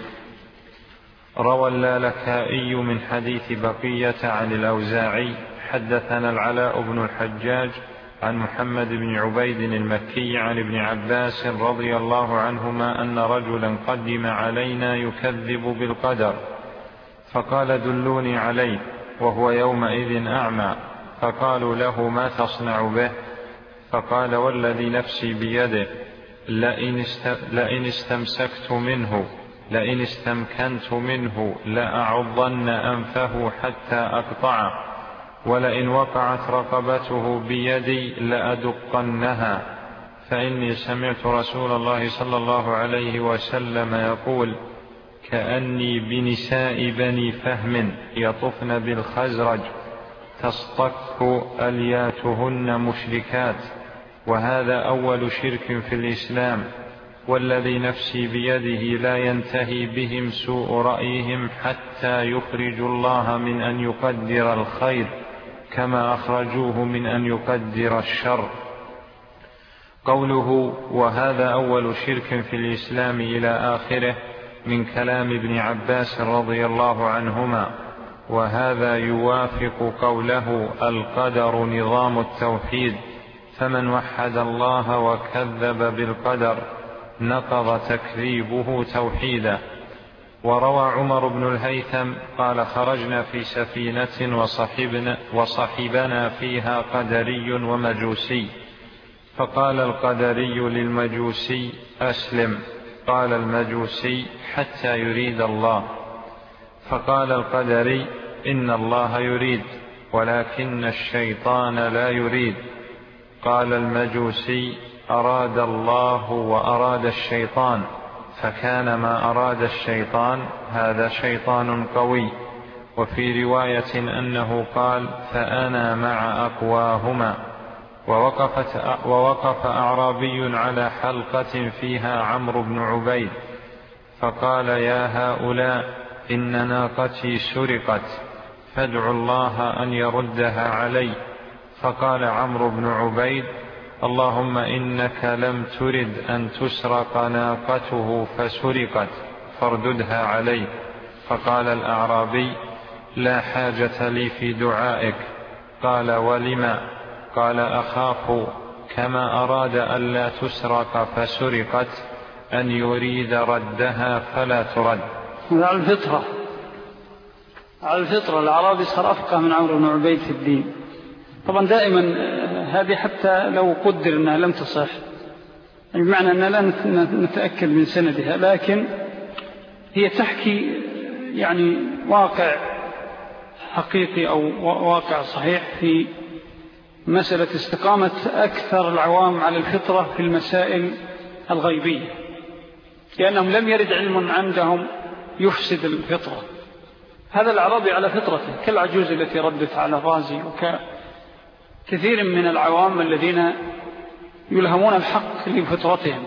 روى اللالكائي من حديث بقية عن الأوزاعي حدثنا العلاء بن الحجاج عن محمد بن عبيد المكي عن ابن عباس رضي الله عنهما أن رجلا قدم علينا يكذب بالقدر، فقال دلوني عليه، وهو يومئذ أعمى، فقالوا له ما تصنع به؟ فقال والذي نفسي بيده لئن استمسكت منه لئن استمكنت منه لأعضن أنفه حتى أقطعه، ولئن وقعت رقبته بيدي لأدقنها، فإني سمعت رسول الله صلى الله عليه وسلم يقول كأني بنساء بني فهم يطفن بالخزرج تصطك ألياتهن مشركات، وهذا أول شرك في الإسلام، والذي نفسي بيده لا ينتهي بهم سوء رأيهم حتى يخرجوا الله من أن يقدر الخير كما أخرجوه من أن يقدر الشر. قوله وهذا أول شرك في الإسلام إلى آخره من كلام ابن عباس رضي الله عنهما، وهذا يوافق قوله القدر نظام التوحيد، فمن وحد الله وكذب بالقدر نقض تكذيبه توحيدا. وروى عمر بن الهيثم قال خرجنا في سفينة وصحبنا, وصحبنا فيها قدري ومجوسي، فقال القدري للمجوسي أسلم. قال المجوسي حتى يريد الله. فقال القدري إن الله يريد ولكن الشيطان لا يريد. قال المجوسي أراد الله وأراد الشيطان، فكان ما أراد الشيطان هذا شيطان قوي. وفي رواية أنه قال فأنا مع أقواهما. ووقفت ووقف أعرابي على حلقة فيها عمرو بن عبيد فقال يا هؤلاء إن ناقتي سرقت فادعوا الله أن يردها علي. فقال عمرو بن عبيد اللهم إنك لم ترد أن تسرق ناقته فسرقت فارددها علي. فقال الأعرابي لا حاجة لي في دعائك. قال ولما؟ قال أخاف كما أراد ألا تسرق فسرقت أن يريد ردها فلا ترد. على الفطرة على الفطرة الأعرابي صار أفقه من عمرو بن عبيد في الدين. طبعا دائما هذه حتى لو قدر أنها لم تصح، بمعنى أننا لا نتأكد من سندها، لكن هي تحكي يعني واقع حقيقي أو واقع صحيح في مسألة استقامة أكثر العوام على الفطرة في المسائل الغيبية، لأنهم لم يرد علم عندهم يفسد الفطرة. هذا الأعرابي على فطرته كالعجوز التي ردت على الرازي وكثير من العوام الذين يلهمون الحق لفطرتهم.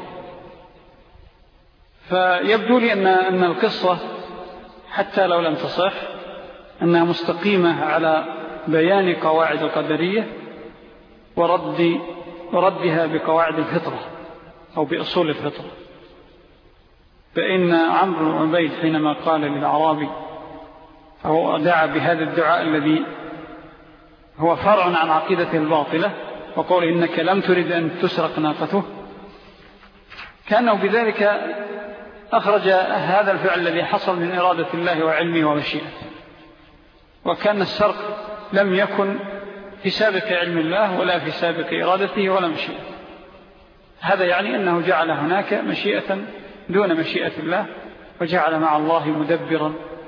فيبدو لي أن, أن القصة حتى لو لم تصح أنها مستقيمة على بيان قواعد القدرية ورد وردها بقواعد الفطرة أو بأصول الفطرة. فإن عمرو بن عبيد حينما قال للأعرابي أو دعا بهذا الدعاء الذي هو فرع عن عقيدته الباطلة وقال إنك لم ترد أن تسرق ناقته، كأنه بذلك أخرج هذا الفعل الذي حصل من إرادة الله وعلمه ومشيئته، وكان السرق لم يكن في سابق علم الله ولا في سابق إرادته ولا مشيئته. هذا يعني أنه جعل هناك مشيئة دون مشيئة الله، وجعل مع الله مدبرا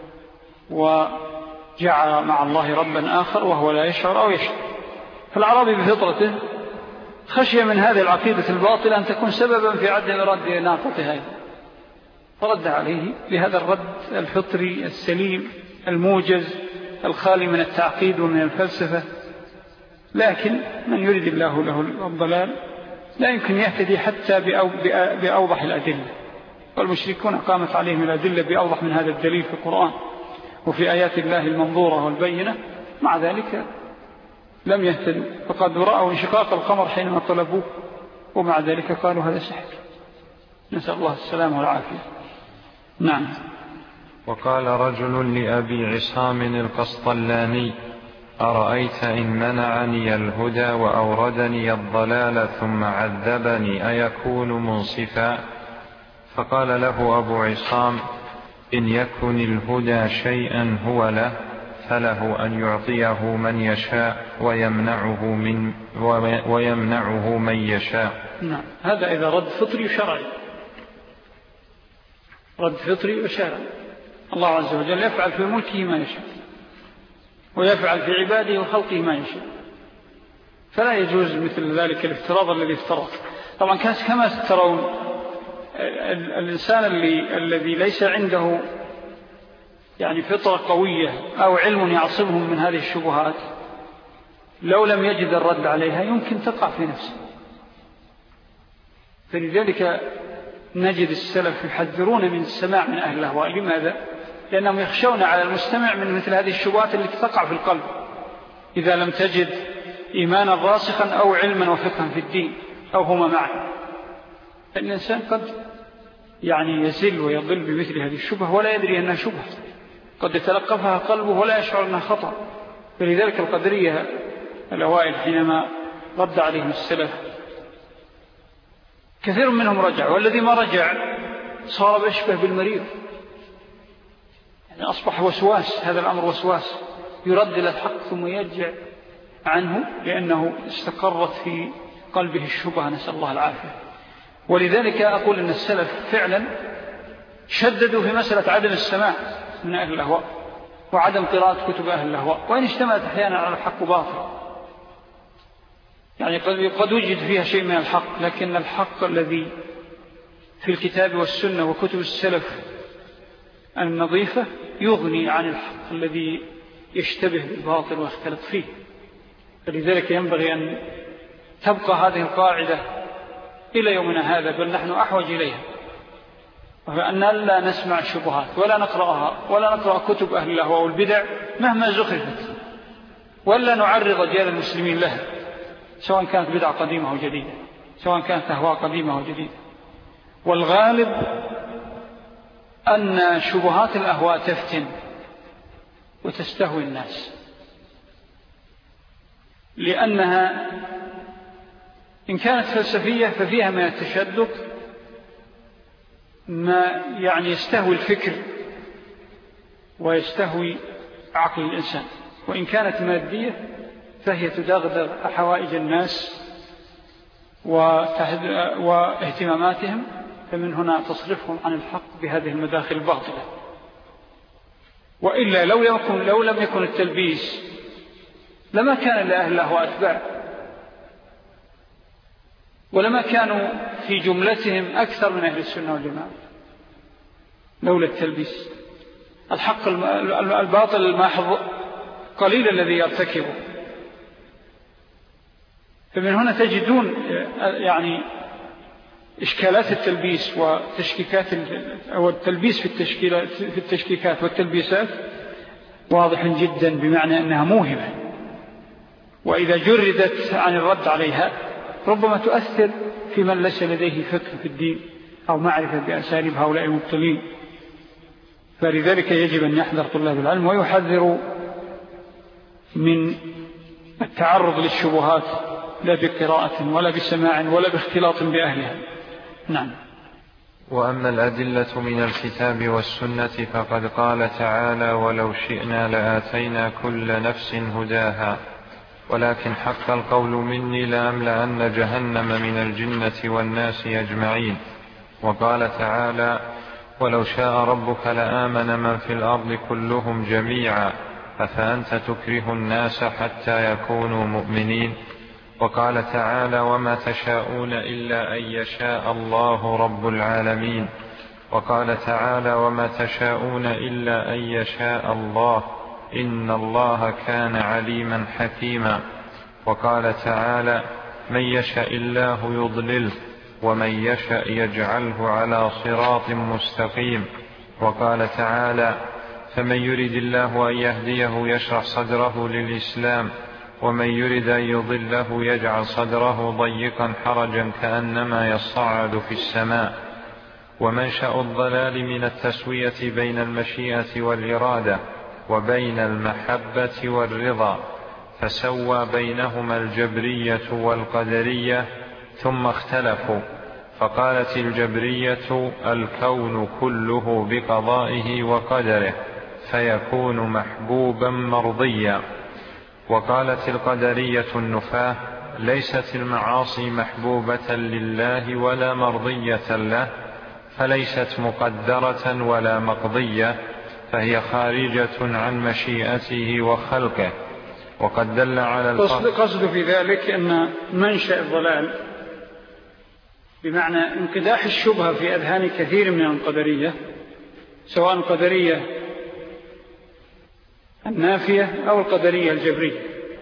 وجعل مع الله ربا آخر وهو لا يشعر أو يشعر. فالعربي بفطرته خشي من هذه العقيدة الباطلة أن تكون سببا في عدم رد ناقته هذه، فرد عليه بهذا الرد الفطري السليم الموجز الخالي من التعقيد ومن الفلسفة. لكن من يريد الله له الضلال لا يمكن يهتدي حتى بأوضح الأدلة، والمشركون قامت عليهم الأدلة بأوضح من هذا الدليل في القرآن وفي آيات الله المنظورة والبينة، مع ذلك لم يهتدوا، فقد رأوا انشقاق القمر حينما طلبوه ومع ذلك قالوا هذا سحر. نسأل الله السلامة والعافية. نعم. وقال رجل لأبي عصام القسطلاني أرأيت إن منعني الهدى وأوردني الضلال ثم عذبني أيكون منصفا؟ فقال له أبو عصام إن يكن الهدى شيئا هو له فله أن يعطيه من يشاء ويمنعه, من ويمنعه من يشاء. نعم. هذا إذا رد فطري وشرعي، رد فطري وشرعي. الله عز وجل يفعل في ملكه ما يشاء ويفعل في عباده وخلقه ما يشاء، فلا يجوز مثل ذلك الافتراض الذي افترض. طبعا كما ترون الإنسان اللي الذي ليس عنده يعني فطرة قوية أو علم يعصمهم من هذه الشبهات، لو لم يجد الرد عليها يمكن تقع في نفسه. فلذلك نجد السلف يحذرون من السماع من أهل الأهواء. لماذا؟ لأنهم يخشون على المستمع من مثل هذه الشبهات التي تقع في القلب إذا لم تجد إيمانا راسخا أو علما وفقها في الدين أو هما معا. الإنسان قد يعني يزل ويضل بمثل هذه الشبهة ولا يدري أنها شبهة، قد يتلقفها قلبه ولا يشعر أنها خطأ. فلذلك القدرية الأوائل حينما رد عليهم السلف كثير منهم رجع، والذي ما رجع صار بيشبه بالمريض، يعني أصبح وسواس. هذا الأمر وسواس، يرد إلى الحق ثم يرجع عنه لأنه استقرت في قلبه الشبهة، نسأل الله العافية. ولذلك أقول أن السلف فعلا شددوا في مسألة عدم السماع من أهل الأهواء وعدم قراءة كتب أهل الأهواء، وإن اشتملت أحيانا على الحق باطل، يعني قد وجد فيها شيء من الحق، لكن الحق الذي في الكتاب والسنة وكتب السلف النظيفة يغني عن الحق الذي يشتبه بالباطل ويختلط فيه. فلذلك ينبغي أن تبقى هذه القاعدة إلى يومنا هذا، بل نحن أحوج إليها، وأن لا نسمع الشبهات ولا نقرأها ولا نقرأ كتب أهل الأهواء والبدع مهما زخرفت، ولا نعرض رجال المسلمين لها، سواء كانت بدعة قديمة أو جديدة، سواء كانت أهواء قديمة أو جديدة. والغالب أن شبهات الأهواء تفتن وتستهوي الناس، لأنها إن كانت فلسفية ففيها من التشدد ما يعني يستهوي الفكر ويستهوي عقل الإنسان، وإن كانت مادية فهي تدغدغ حوائج الناس واهتماماتهم، فمن هنا تصرفهم عن الحق بهذه المداخل الباطلة. وإلا لو, يكن لو لم يكن التلبيس لما كان لأهل الأهواء أتباع، ولما كانوا في جملتهم أكثر من أهل السنة والجماعة لولا التلبيس. الحق الباطل الماحظ قليل الذي يرتكبه، فمن هنا تجدون يعني إشكالات التلبيس وتشكيكات أو التلبيس في التشكيلات في التشكيكات والتلبيسات واضح جدا، بمعنى أنها موهبة، وإذا جردت عن الرد عليها ربما تؤثر في من ليس لديه فقه في الدين أو معرفة بأساليب هؤلاء المبطلين. فلذلك يجب أن يحذر طلاب العلم ويحذروا من التعرض للشبهات، لا بقراءة ولا بسماع ولا باختلاط بأهلها. نعم. وأما الأدلة من الكتاب والسنة فقد قال تعالى: ولو شئنا لآتينا كل نفس هداها ولكن حق القول مني لأملأن جهنم من الجنة والناس أجمعين. وقال تعالى: ولو شاء ربك لآمن من في الأرض كلهم جميعا أفأنت تكره الناس حتى يكونوا مؤمنين. وقال تعالى: وما تشاءون إلا أن يشاء الله رب العالمين. وقال تعالى: وما تشاءون إلا أن يشاء الله إن الله كان عليما حكيما. وقال تعالى: من يشاء الله يضلله ومن يشاء يجعله على صراط مستقيم. وقال تعالى: فمن يرد الله أن يهديه يشرح صدره للإسلام ومن يرد أن يضله يجعل صدره ضيقا حرجا كأنما يصعد في السماء. ومنشأ الضلال من التسوية بين المشيئة والإرادة وبين المحبة والرضا، فسوى بينهما الجبرية والقدرية ثم اختلفوا، فقالت الجبرية: الكون كله بقضائه وقدره فيكون محبوبا مرضيا. وقالت القدرية النفاة: ليست المعاصي محبوبة لله ولا مرضية له، فليست مقدرة ولا مقضية، فهي خارجة عن مشيئته وخلقه. وقد دل على القصد قصد في ذلك أن منشأ الضلال بمعنى انقداح الشبهة في أذهان كثير من القدرية، سواء القدرية النافية أو القدرية الجبرية،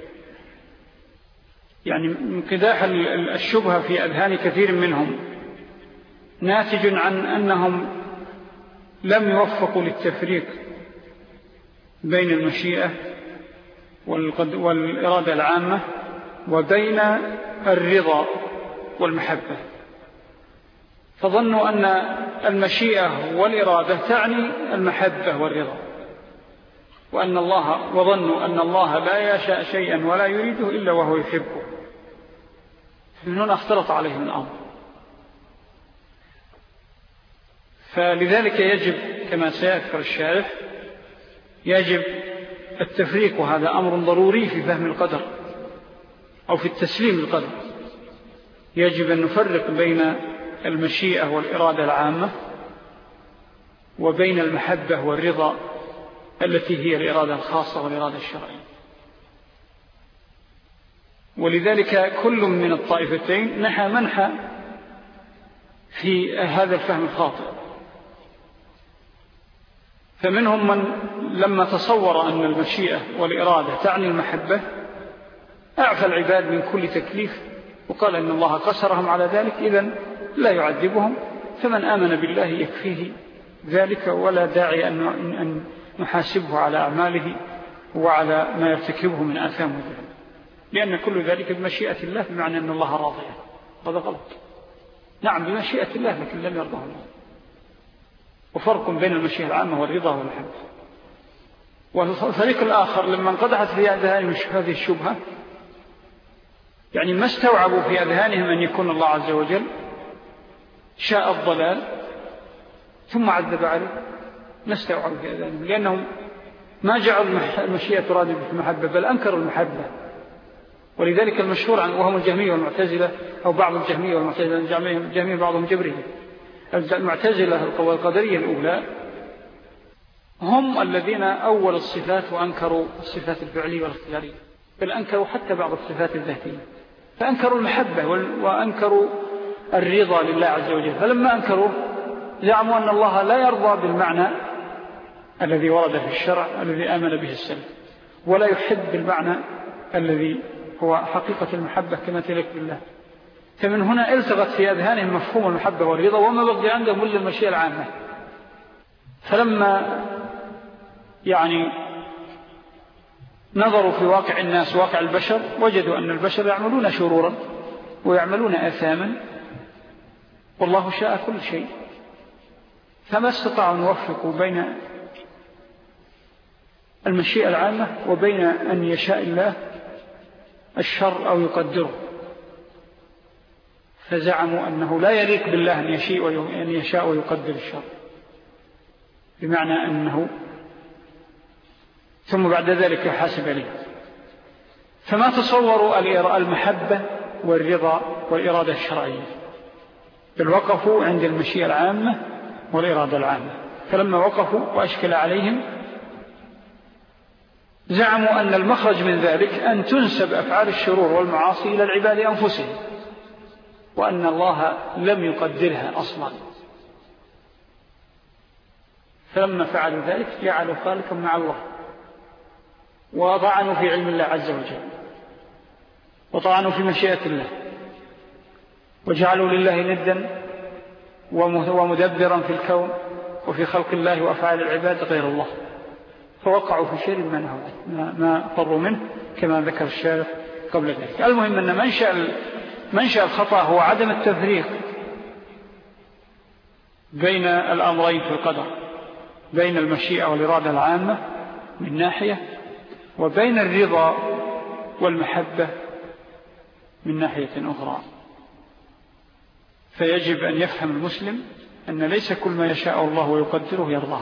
يعني انقداح الشبهة في أذهان كثير منهم ناتج عن أنهم لم يوفقوا للتفريق بين المشيئة والإرادة العامة وبين الرضا والمحبة، فظنوا أن المشيئة والإرادة تعني المحبة والرضا، وأن الله وظنوا أن الله لا يشاء شيئا ولا يريده إلا وهو يحبه. من هنا اختلط عليهم الأمر. فلذلك يجب كما سيذكر الشارح يجب التفريق، وهذا أمر ضروري في فهم القدر أو في التسليم للقدر، يجب أن نفرق بين المشيئة والإرادة العامة وبين المحبة والرضا التي هي الإرادة الخاصة والإرادة الشرعية. ولذلك كل من الطائفتين نحى منحى في هذا الفهم الخاطئ. فمنهم من لما تصور أن المشيئة والإرادة تعني المحبة أعفى العباد من كل تكليف وقال أن الله قصرهم على ذلك، إذن لا يعذبهم، فمن آمن بالله يكفيه ذلك ولا داعي أن نحاسبه على أعماله وعلى ما يرتكبه من آثام وذنوب، لأن كل ذلك بمشيئة الله، بمعنى أن الله راضي. هذا غلط. نعم بمشيئة الله لكن لم يرضه الله. وفرق بين المشيئة العامة والرضا والمحبة. والفريق الآخر لما انقدحت في أذهانهم هذه الشبهة، يعني ما استوعبوا في أذهانهم أن يكون الله عز وجل شاء الضلال ثم عذب عليه، ما استوعبوا في أذهانهم، لأنهم ما جعلوا المشيئة تراد بالمحبة بل أنكروا المحبة. ولذلك المشهور عن وهم الجهمية والمعتزلة أو بعض الجهمية والمعتزلة، الجهمية بعضهم جبرية، المعتزلة والقدرية الأولى هم الذين أول الصفات وأنكروا الصفات الفعلية والاختيارية، بل أنكروا حتى بعض الصفات الذاتية، فأنكروا المحبة وأنكروا الرضا لله عز وجل. فلما أنكروا زعموا أن الله لا يرضى بالمعنى الذي ورد في الشرع الذي آمن به السلف، ولا يحب بالمعنى الذي هو حقيقة المحبة كما تلك بالله. فمن هنا التغت في أذهانهم مفهوم المحبة والرضا، وما بقي عندهم إلا المشيئة العامة. فلما يعني نظروا في واقع الناس واقع البشر وجدوا أن البشر يعملون شرورا ويعملون آثاما والله شاء كل شيء، فما استطاعوا أن يوفقوا بين المشيئة العامة وبين أن يشاء الله الشر أو يقدره، فزعموا أنه لا يليق بالله أن يشاء أن يشاء ويقدر الشر، بمعنى أنه ثم بعد ذلك يحاسب عليه. فما تصوروا المحبة والرضا والإرادة الشرعية، بل وقفوا عند المشيئة العامة والإرادة العامة. فلما وقفوا وأشكل عليهم زعموا أن المخرج من ذلك أن تنسب أفعال الشرور والمعاصي إلى العباد أنفسهم، وأن الله لم يقدرها أصلا. فلما فعلوا ذلك جعلوا خالقا مع الله، وطعنوا في علم الله عز وجل، وطعنوا في مشيئة الله، وجعلوا لله ندا ومدبرا في الكون وفي خلق الله وأفعال العباد غير الله، فوقعوا في شيء ما نهوا ما فروا منه كما ذكر الشارح قبل ذلك. المهم أن منشأ منشأ الخطأ هو عدم التفريق بين الأمرين في القدر، بين المشيئة والإرادة العامة من ناحية، وبين الرضا والمحبة من ناحية أخرى. فيجب أن يفهم المسلم أن ليس كل ما يشاء الله ويقدره يرضاه،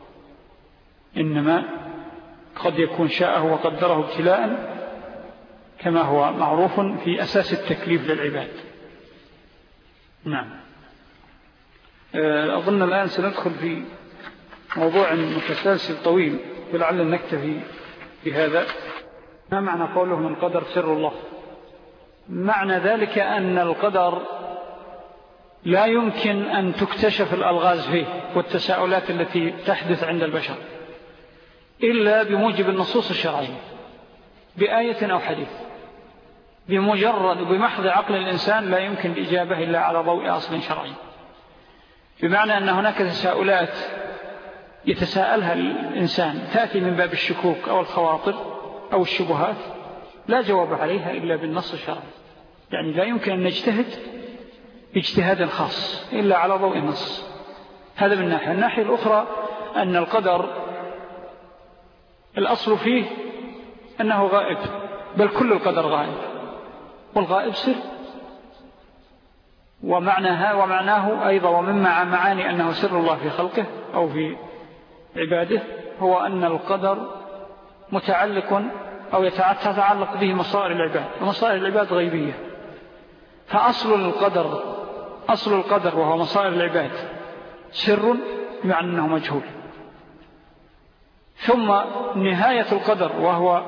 إنما قد يكون شاءه وقدره ابتلاء كما هو معروف في أساس التكليف للعباد. نعم. أظن الآن سندخل في موضوع متسلسل طويل، ولعل نكتفي بهذا. ما معنى قوله من القدر سر الله؟ معنى ذلك أن القدر لا يمكن أن تكتشف الألغاز فيه والتساؤلات التي تحدث عند البشر إلا بموجب النصوص الشرعية، بآية أو حديث. بمجرد بمحض عقل الإنسان لا يمكن الإجابة إلا على ضوء أصل شرعي، بمعنى أن هناك تساؤلات يتساءلها الإنسان تأتي من باب الشكوك أو الخواطر أو الشبهات لا جواب عليها إلا بالنص الشرعي. يعني لا يمكن أن نجتهد اجتهادا خاص إلا على ضوء النص. هذا من ناحية. الناحية الأخرى أن القدر الأصل فيه أنه غائب، بل كل القدر غائب، والغائب سر. ومعناها ومعناه أيضا ومن معاني أنه سر الله في خلقه أو في عباده هو أن القدر متعلق أو يتعلق به مصائر العباد، ومصائر العباد غيبية، فأصل القدر أصل القدر وهو مصائر العباد سر بمعنى أنه مجهول، ثم نهاية القدر وهو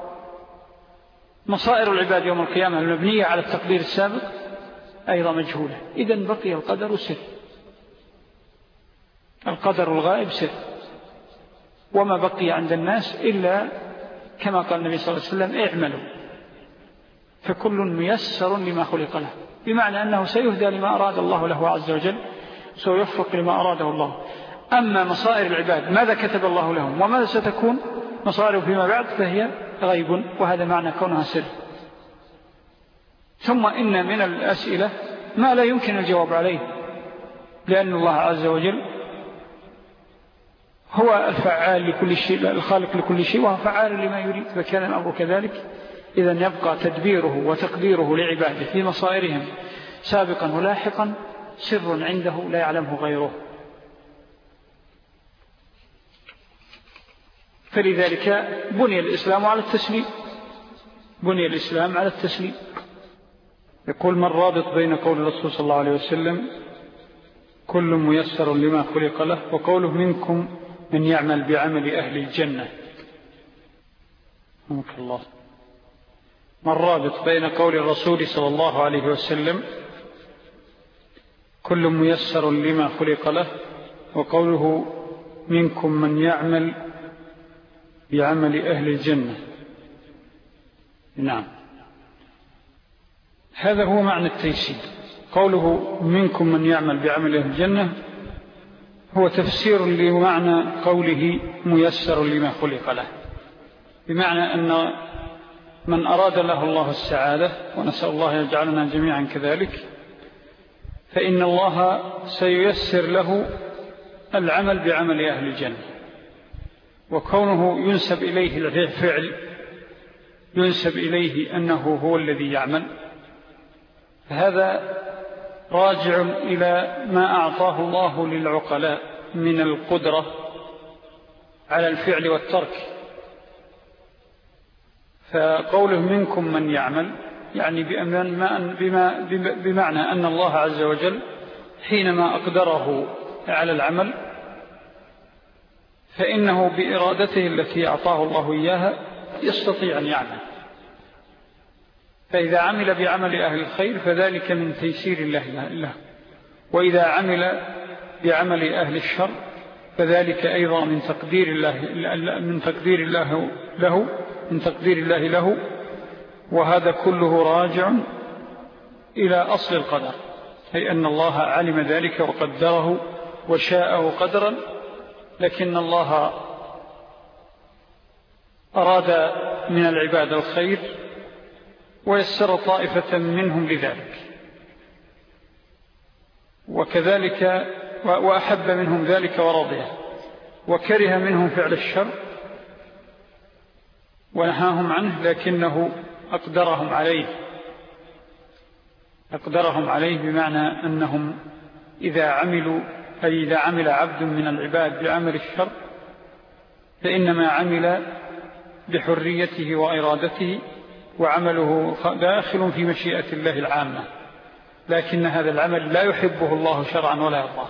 مصائر العباد يوم القيامة المبنية على التقدير السابق أيضا مجهولة. إذن بقي القدر سر، القدر الغائب سر، وما بقي عند الناس إلا كما قال النبي صلى الله عليه وسلم اعملوا فكل ميسر لما خلق له، بمعنى أنه سيهدى لما أراد الله له عز وجل، سيوفق لما أراده الله. أما مصائر العباد ماذا كتب الله لهم وماذا ستكون مصائره فيما بعد فهي غيب، وهذا معنى كونها سر. ثم إن من الأسئلة ما لا يمكن الجواب عليه، لأن الله عز وجل هو الفعال لكل شيء، الخالق لكل شيء، وهو فعال لما يريد، فكان الأمر كذلك. إذن يبقى تدبيره وتقديره لعباده في مصائرهم سابقا ولاحقا سر عنده لا يعلمه غيره. فلذلك بني الإسلام على التسليم، بني الإسلام على التسليم. يقول: ما الرابط بين قول الرسول صلى الله عليه وسلم كل ميسر لما خلق له وقوله منكم من يعمل بعمل أهل الجنة؟ رحمك الله. ما الرابط بين قول الرسول صلى الله عليه وسلم كل ميسر لما خلق له وقوله منكم من يعمل بعمل أهل الجنة؟ نعم، هذا هو معنى التيسير. قوله منكم من يعمل بعمل أهل الجنة هو تفسير لمعنى قوله ميسر لما خلق له، بمعنى أن من أراد له الله السعادة، ونسأل الله يجعلنا جميعا كذلك، فإن الله سييسر له العمل بعمل أهل الجنة. وكونه ينسب إليه الفعل ينسب إليه أنه هو الذي يعمل، فهذا راجع إلى ما أعطاه الله للعقلاء من القدرة على الفعل والترك. فقوله منكم من يعمل يعني بما بمعنى أن الله عز وجل حينما أقدره على العمل فإنه بإرادته التي أعطاه الله إياها يستطيع أن يعمل. فإذا عمل بعمل أهل الخير فذلك من تيسير الله له، وإذا عمل بعمل أهل الشر فذلك أيضا من تقدير الله من تقدير الله له من تقدير الله له وهذا كله راجع إلى أصل القدر، أي أن الله علم ذلك وقدره وشاءه قدرا، لكن الله أراد من العباد الخير ويسر طائفة منهم لذلك، وكذلك وأحب منهم ذلك ورضيه، وكره منهم فعل الشر ونهاهم عنه، لكنه أقدرهم عليه أقدرهم عليه بمعنى أنهم إذا عملوا أي إذا عمل عبد من العباد بعمل الشر فإنما عمل بحريته وإرادته، وعمله داخل في مشيئة الله العامة، لكن هذا العمل لا يحبه الله شرعا ولا يرضاه.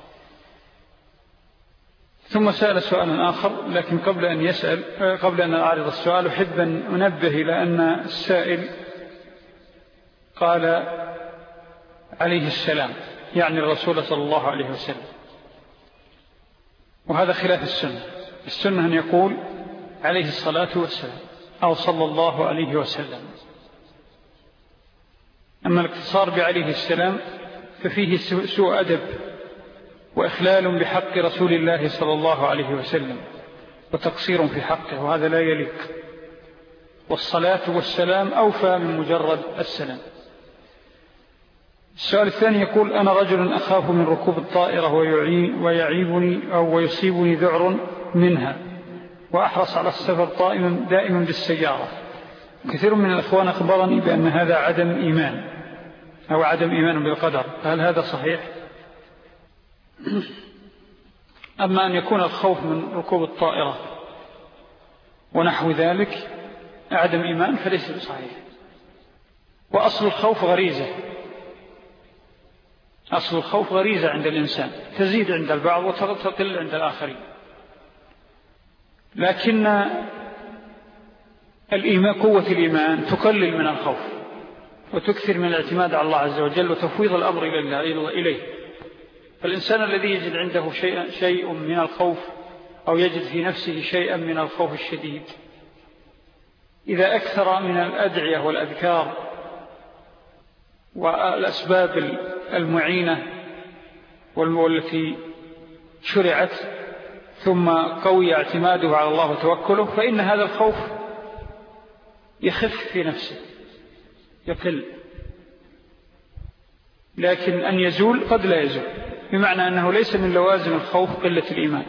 ثم سأل سؤالا آخر، لكن قبل أن يسأل قبل أن أعرض السؤال أحب أن أنبه إلى أن السائل قال عليه السلام، يعني الرسول صلى الله عليه وسلم، وهذا خلاف السنة. السنة أن يقول عليه الصلاة والسلام أو صلى الله عليه وسلم. أما الاقتصار بعليه السلام ففيه سوء أدب وإخلال بحق رسول الله صلى الله عليه وسلم وتقصير في حقه، وهذا لا يليق. والصلاة والسلام أوفى من مجرد السلام. السؤال الثاني يقول: أنا رجل أخاف من ركوب الطائرة ويعيبني أو ويصيبني ذعر منها، وأحرص على السفر دائما دائما بالسيارة. كثير من الأخوان أخبرني بأن هذا عدم إيمان أو عدم إيمان بالقدر، هل هذا صحيح؟ أما أن يكون الخوف من ركوب الطائرة ونحو ذلك عدم إيمان فليس بصحيح. وأصل الخوف غريزة، أصل الخوف غريزة عند الإنسان تزيد عند البعض وتقل عند الآخرين، لكن الإيمان قوة الإيمان تقلل من الخوف وتكثر من الاعتماد على الله عز وجل وتفويض الأمر إليه. فالإنسان الذي يجد عنده شيء, شيء من الخوف أو يجد في نفسه شيئا من الخوف الشديد، إذا أكثر من الأدعية والأذكار والأسباب المعينة والتي شرعت ثم قوي اعتماده على الله وتوكله، فإن هذا الخوف يخف في نفسه يقل. لكن أن يزول قد لا يزول، بمعنى أنه ليس من لوازم الخوف قلة الإيمان،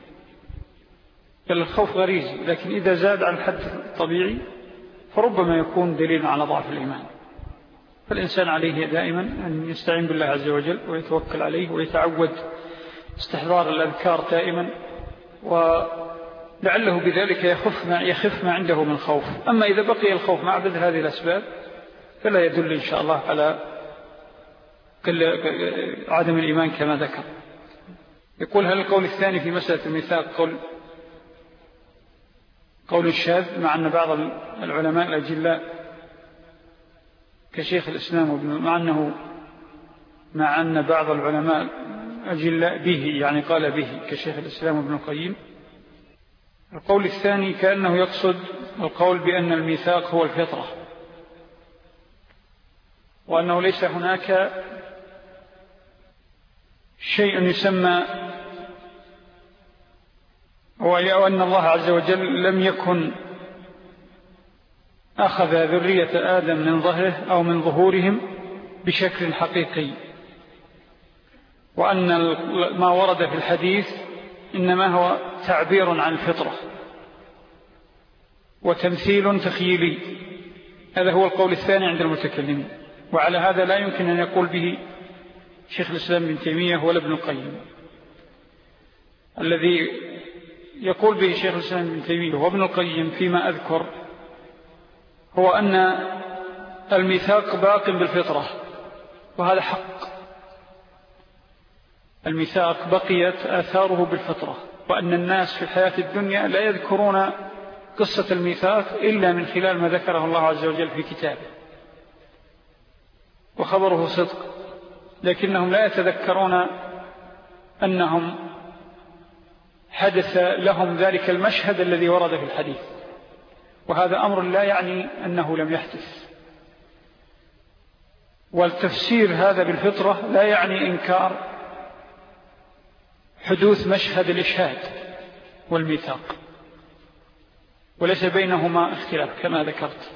بل الخوف غريزي، لكن إذا زاد عن الحد الطبيعي فربما يكون دليل على ضعف الإيمان. فالإنسان عليه دائما أن يستعين بالله عز وجل ويتوكل عليه ويتعود استحضار الأذكار دائما، ولعله بذلك يخف ما, يخف ما عنده من خوف. أما إذا بقي الخوف مع بذل هذه الأسباب فلا يدل إن شاء الله على عدم الإيمان كما ذكر. يقول: هل القول الثاني في مسألة الميثاق قول قول الشاذ، مع أن بعض العلماء الأجلاء كشيخ الإسلام وابن مع أنه مع أن بعض العلماء أجلاء به، يعني قال به كشيخ الإسلام وابن القيم. القول الثاني كأنه يقصد القول بأن الميثاق هو الفطرة، وأنه ليس هناك شيء يسمى، وأن الله عز وجل لم يكن أخذ ذرية آدم من ظهره أو من ظهورهم بشكل حقيقي، وأن ما ورد في الحديث إنما هو تعبير عن الفطرة وتمثيل تخيلي. هذا هو القول الثاني عند المتكلمين، وعلى هذا لا يمكن أن يقول به شيخ الإسلام ابن تيمية ولا ابن القيم. الذي يقول به شيخ الإسلام ابن تيمية وابن القيم فيما أذكر هو أن الميثاق باق بالفطرة، وهذا حق. الميثاق بقيت آثاره بالفطرة، وأن الناس في الحياة الدنيا لا يذكرون قصة الميثاق إلا من خلال ما ذكره الله عز وجل في كتابه، وخبره صدق، لكنهم لا يتذكرون أنهم حدث لهم ذلك المشهد الذي ورد في الحديث، وهذا أمر لا يعني أنه لم يحدث. والتفسير هذا بالفطرة لا يعني إنكار حدوث مشهد الإشهاد والميثاق، وليس بينهما اختلاف كما ذكرت.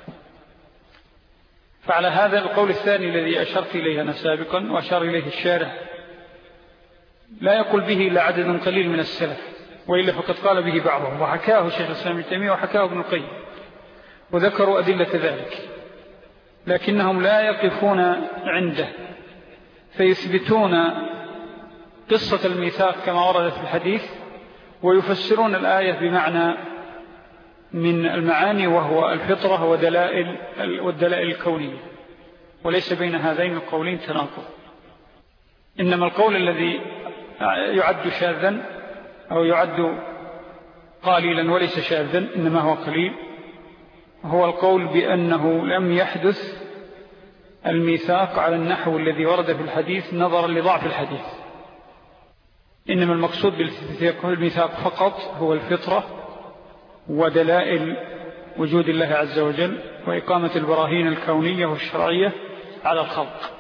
فعلى هذا القول الثاني الذي أشرت إليه أنا سابقا وأشار إليه الشارح لا يقول به إلا عدد قليل من السلف، وإلا فقد قال به بعضهم، وحكاه شيخ الإسلام ابن تيمية وحكاه ابن القيم وذكروا أدلة ذلك، لكنهم لا يقفون عنده فيثبتون قصة الميثاق كما وردت في الحديث ويفسرون الآية بمعنى من المعاني وهو الفطرة ودلائل والدلائل الكونية، وليس بين هذين القولين تناقض. إنما القول الذي يعد شاذا أو يعد قليلا وليس شاذا إنما هو قليل هو القول بأنه لم يحدث الميثاق على النحو الذي ورد في الحديث نظرا لضعف الحديث، إنما المقصود بالميثاق فقط هو الفطرة ودلائل وجود الله عز وجل وإقامة البراهين الكونية والشرعية على الخلق.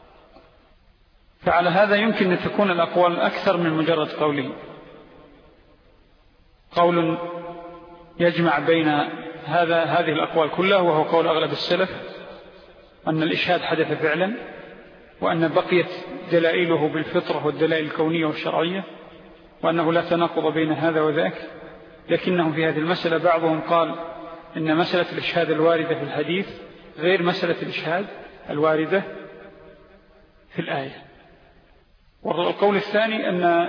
فعلى هذا يمكن أن تكون الأقوال أكثر من مجرد قولين، قول يجمع بين هذا هذه الأقوال كلها وهو قول أغلب السلف أن الإشهاد حدث فعلا، وأن بقيت دلائله بالفطرة والدلائل الكونية والشرعية، وأنه لا تناقض بين هذا وذاك. لكنهم في هذه المسألة بعضهم قال إن مسألة الإشهاد الواردة في الحديث غير مسألة الإشهاد الواردة في الآية. والقول الثاني أن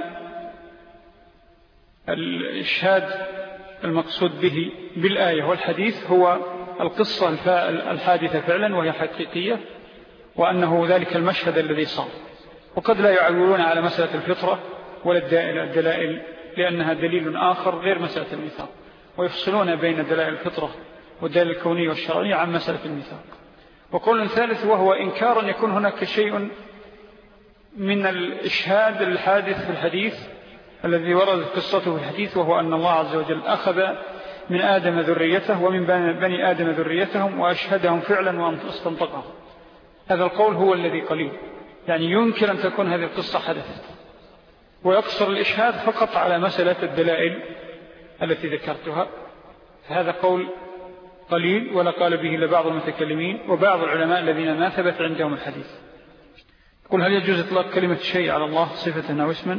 الإشهاد المقصود به بالآية والحديث هو القصة الحادثة فعلا وهي حقيقية، وأنه ذلك المشهد الذي صار، وقد لا يعولون على مسألة الفطرة ولا الدلائل لأنها دليل آخر غير مسألة الميثاق، ويفصلون بين دلائل الفطرة والدلائل الكونية والشرعية عن مسألة الميثاق. وقول ثالث وهو إنكار أن يكون هناك شيء من الإشهاد الحادث في الحديث الذي وردت قصته في الحديث، وهو أن الله عز وجل أخذ من آدم ذريته ومن بني آدم ذريتهم وأشهدهم فعلا واستنطقهم. هذا القول هو الذي قليل، يعني يمكن أن تكون هذه القصة حدثت، ويقصر الإشهاد فقط على مسألة الدلائل التي ذكرتها. فهذا قول قليل ولا قال به إلا بعض المتكلمين وبعض العلماء الذين ما ثبت عندهم الحديث. قل هل يجوز إطلاق كلمة شيء على الله صفة أو اسما؟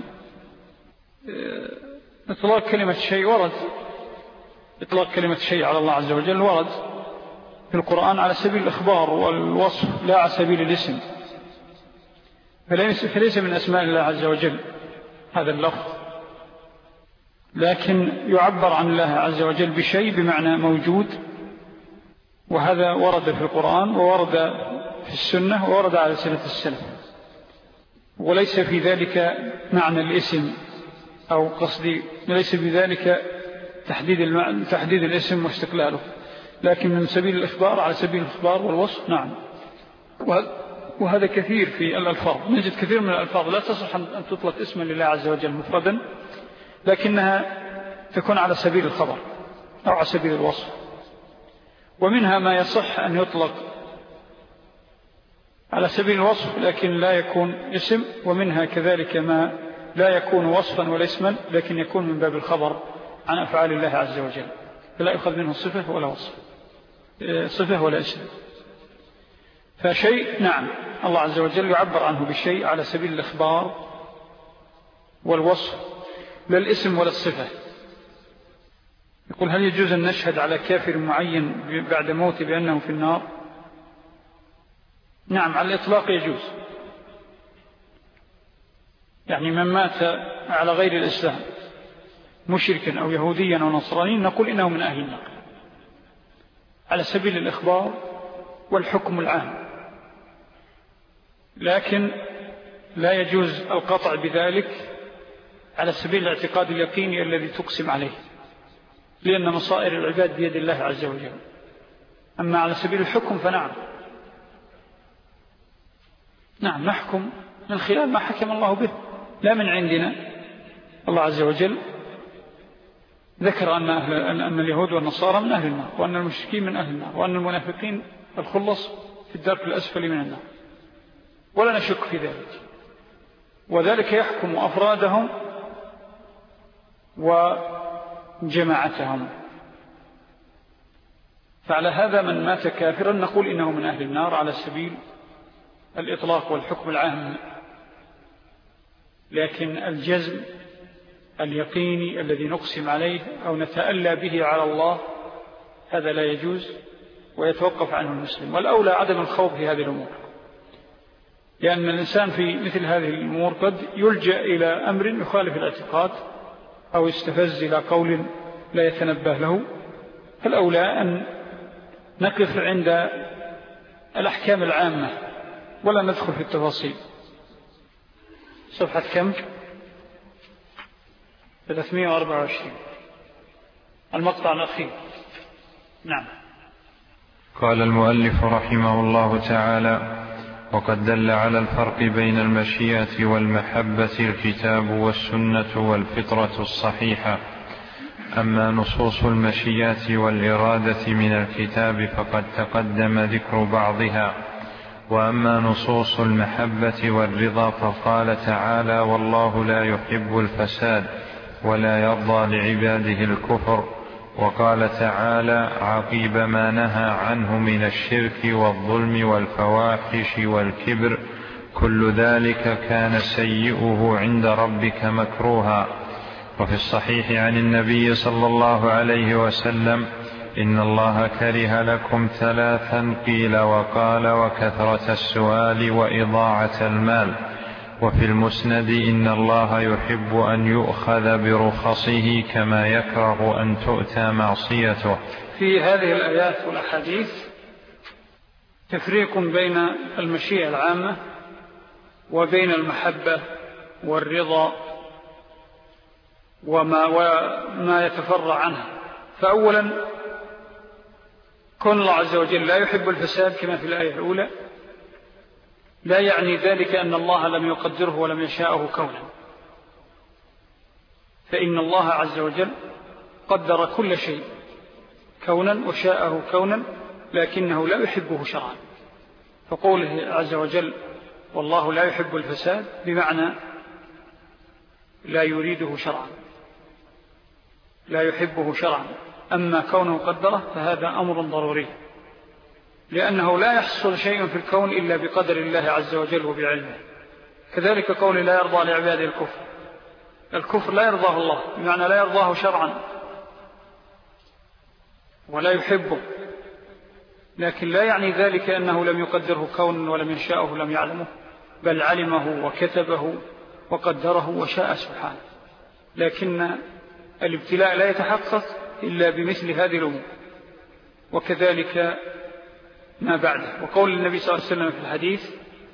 إطلاق كلمة شيء ورد، إطلاق كلمة شيء على الله عز وجل ورد في القرآن على سبيل الإخبار والوصف لا على سبيل الاسم، فليس من أسماء الله عز وجل هذا اللفظ، لكن يعبر عن الله عز وجل بشيء بمعنى موجود، وهذا ورد في القرآن وورد في السنة وورد على سنة السلف، وليس في ذلك معنى الاسم أو قصدي ليس بذلك تحديد, المعنى تحديد الاسم واستقلاله، لكن من سبيل الإخبار على سبيل الإخبار والوصف. نعم، وهذا كثير في الألفاظ، نجد كثير من الألفاظ لا تصح أن تطلق اسما لله عز وجل مفردا، لكنها تكون على سبيل الخبر أو على سبيل الوصف. ومنها ما يصح أن يطلق على سبيل الوصف لكن لا يكون اسم، ومنها كذلك ما لا يكون وصفا ولا اسما لكن يكون من باب الخبر عن أفعال الله عز وجل، فلا يأخذ منه صفة ولا وصف، صفة ولا اسم. فشيء نعم الله عز وجل يعبر عنه بالشيء على سبيل الإخبار والوصف لا الاسم ولا الصفة. يقول هل يجوز أن نشهد على كافر معين بعد موته بأنه في النار؟ نعم، على الإطلاق يجوز، يعني من مات على غير الإسلام مشركا أو يهوديا أو نصرانيا نقول إنه من أهل النار على سبيل الإخبار والحكم العام، لكن لا يجوز القطع بذلك على سبيل الاعتقاد اليقيني الذي تقسم عليه، لأن مصائر العباد بيد الله عز وجل. أما على سبيل الحكم فنعم، نعم نحكم من خلال ما حكم الله به لا من عندنا. الله عز وجل ذكر أن, أهل أن اليهود والنصارى من أهل النار، وأن المشركين من أهل النار، وأن المنافقين الخلص في الدرك الأسفل من النار، ولا نشك في ذلك، وذلك يحكم أفرادهم وجماعتهم. فعلى هذا من مات كافرا نقول إنه من أهل النار على سبيل الإطلاق والحكم العام، لكن الجزم اليقيني الذي نقسم عليه أو نتألى به على الله هذا لا يجوز ويتوقف عنه المسلم، والأولى عدم الخوض في هذه الأمور، لأن الإنسان في مثل هذه الأمور قد يلجأ إلى أمر يخالف الاعتقاد أو يستفز إلى قول لا يتنبه له، فالأولى أن نقف عند الأحكام العامة ولا ندخل في التفاصيل. صفحة كم؟ ثلاثمائة وأربعة وعشرين، المقطع الأخير. نعم. قال المؤلف رحمه الله تعالى: وقد دل على الفرق بين المشيئة والمحبة الكتاب والسنة والفطرة الصحيحة. أما نصوص المشيئة والإرادة من الكتاب فقد تقدم ذكر بعضها، وأما نصوص المحبة والرضا فقال تعالى: والله لا يحب الفساد ولا يرضى لعباده الكفر. وقال تعالى عقيب ما نهى عنه من الشرك والظلم والفواحش والكبر: كل ذلك كان سيئه عند ربك مكروها. وفي الصحيح عن النبي صلى الله عليه وسلم: إن الله كره لكم ثلاثا قيل وقال وكثرة السؤال وإضاعة المال. وفي المسند: إن الله يحب أن يؤخذ برخصه كما يكره أن تؤتى معصيته. في هذه الآيات والأحاديث تفريق بين المشيئة العامة وبين المحبة والرضا وما, وما يتفرع عنها. فأولا كون الله عز وجل لا يحب الفساد كما في الآية الأولى لا يعني ذلك أن الله لم يقدره ولم يشاءه كونا، فإن الله عز وجل قدر كل شيء كونا وشاءه كونا، لكنه لا يحبه شرعا. فقوله عز وجل والله لا يحب الفساد بمعنى لا يريده شرعا، لا يحبه شرعا. أما كونه قدره فهذا أمر ضروري، لأنه لا يحصل شيء في الكون إلا بقدر الله عز وجل وبعلمه. كذلك قول لا يرضى لعباده الكفر، الكفر لا يرضاه الله بمعنى لا يرضاه شرعا ولا يحبه، لكن لا يعني ذلك أنه لم يقدره كون ولم يشاءه لم يعلمه، بل علمه وكتبه وقدره وشاء سبحانه. لكن الابتلاء لا يتحقق إلا بمثل هذه الأمور، وكذلك ما بعده. وقول النبي صلى الله عليه وسلم في الحديث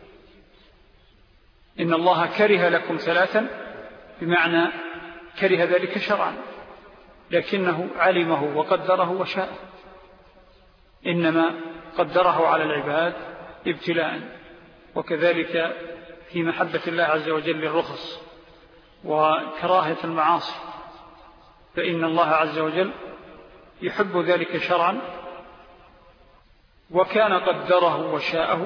إن الله كره لكم ثلاثا بمعنى كره ذلك شرعا، لكنه علمه وقدره وشاء، إنما قدره على العباد ابتلاء. وكذلك في محبة الله عز وجل الرخص وكراهة المعاصي، فإن الله عز وجل يحب ذلك شرعا وكان قدره وشاءه،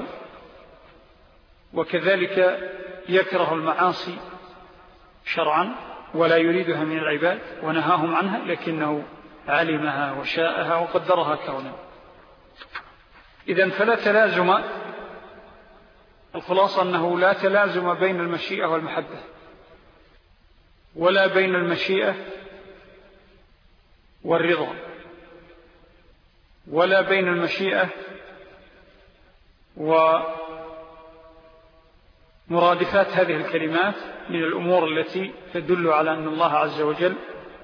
وكذلك يكره المعاصي شرعا ولا يريدها من العباد ونهاهم عنها، لكنه علمها وشاءها وقدرها كونا. إذن فلا تلازم، الخلاصة أنه لا تلازم بين المشيئة والمحبة، ولا بين المشيئة والرضا، ولا بين المشيئة ومرادفات هذه الكلمات من الأمور التي تدل على أن الله عز وجل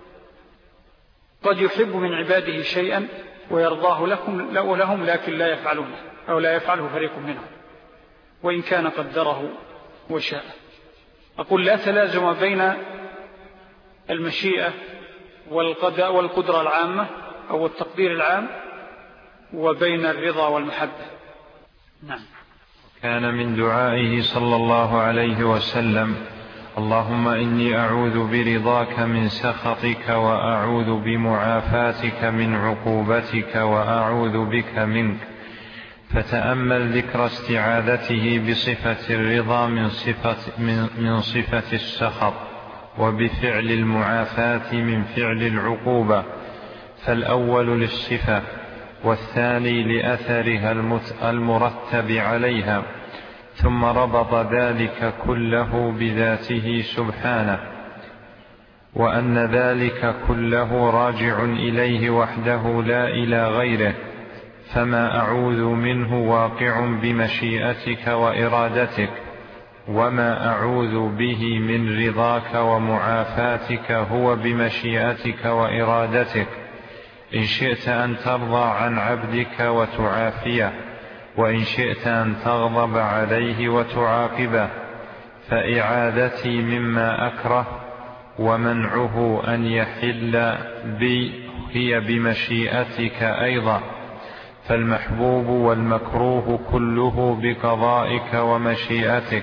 قد يحب من عباده شيئا ويرضاه لكم لهم، لكن لا يفعلونه أو لا يفعله فريق منهم وإن كان قدره وشاء. أقول لا تلازم بين المشيئة والقضاء والقدرة العامة أو التقدير العام وبين الرضا والمحبة. نعم. كان من دعائه صلى الله عليه وسلم اللهم إني أعوذ برضاك من سخطك وأعوذ بمعافاتك من عقوبتك وأعوذ بك منك. فتأمل ذكر استعاذته بصفة الرضا من صفة, من, من صفة السخط، وبفعل المعافاة من فعل العقوبة، فالأول للصفة والثاني لأثرها المرتب عليها، ثم ربط ذلك كله بذاته سبحانه، وأن ذلك كله راجع إليه وحده لا إلى غيره، فما أعوذ منه واقع بمشيئتك وإرادتك، وما أعوذ به من رضاك ومعافاتك هو بمشيئتك وإرادتك، إن شئت أن ترضى عن عبدك وتعافيه، وإن شئت أن تغضب عليه وتعاقبه. فإعادتي مما أكره ومنعه أن يحل بي هي بمشيئتك أيضا، فالمحبوب والمكروه كله بقضائك ومشيئتك،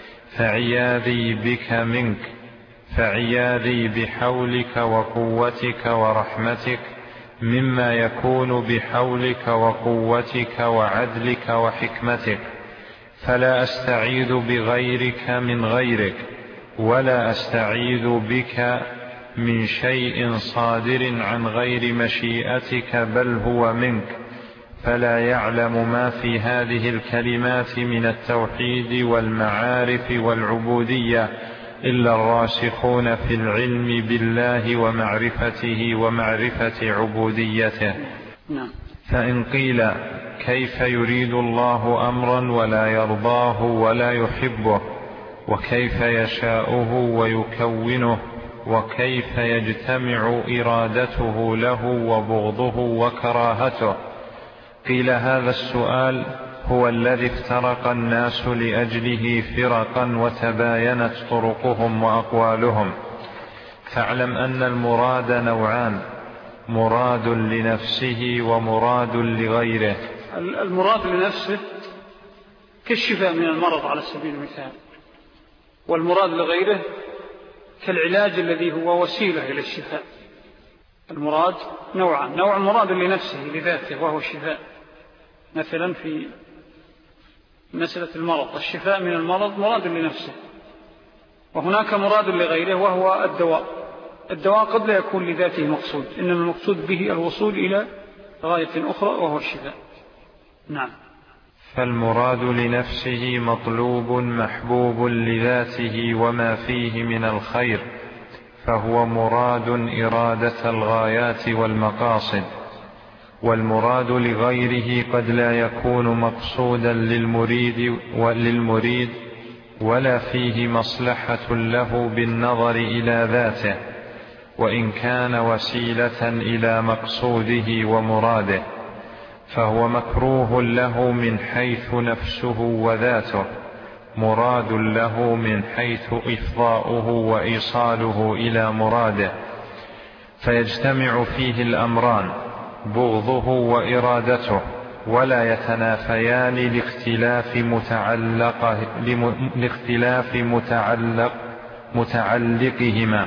فعياذي بك منك، فعياذي بحولك وقوتك ورحمتك مما يكون بحولك وقوتك وعدلك وحكمتك، فلا أستعيذ بغيرك من غيرك، ولا أستعيذ بك من شيء صادر عن غير مشيئتك بل هو منك. فلا يعلم ما في هذه الكلمات من التوحيد والمعارف والعبودية إلا الراسخون في العلم بالله ومعرفته ومعرفة عبوديته. فإن قيل كيف يريد الله أمرا ولا يرضاه ولا يحبه، وكيف يشاؤه ويكونه، وكيف يجتمع إرادته له وبغضه وكراهته؟ قيل هذا السؤال هو الذي افترق الناس لأجله فرقا وتباينت طرقهم وأقوالهم. فاعلم أن المراد نوعان: مراد لنفسه ومراد لغيره. المراد لنفسه كالشفاء من المرض على سبيل المثال، والمراد لغيره كالعلاج الذي هو وسيلة إلى الشفاء. المراد نوعان: نوع مراد لنفسه لذاته وهو الشفاء، مثلا في مسألة المرض الشفاء من المرض مراد لنفسه، وهناك مراد لغيره وهو الدواء. الدواء قد لا يكون لذاته مقصود، إنما المقصود به الوصول إلى غاية أخرى وهو الشفاء. نعم. فالمراد لنفسه مطلوب محبوب لذاته وما فيه من الخير، فهو مراد إرادة الغايات والمقاصد. والمراد لغيره قد لا يكون مقصودا للمريد وللمريد ولا فيه مصلحة له بالنظر إلى ذاته، وإن كان وسيلة إلى مقصوده ومراده، فهو مكروه له من حيث نفسه وذاته، مراد له من حيث إفضاؤه وإيصاله إلى مراده، فيجتمع فيه الأمران: بغضه وإرادته، ولا يتنافيان لاختلاف متعلق لاختلاف متعلق متعلقهما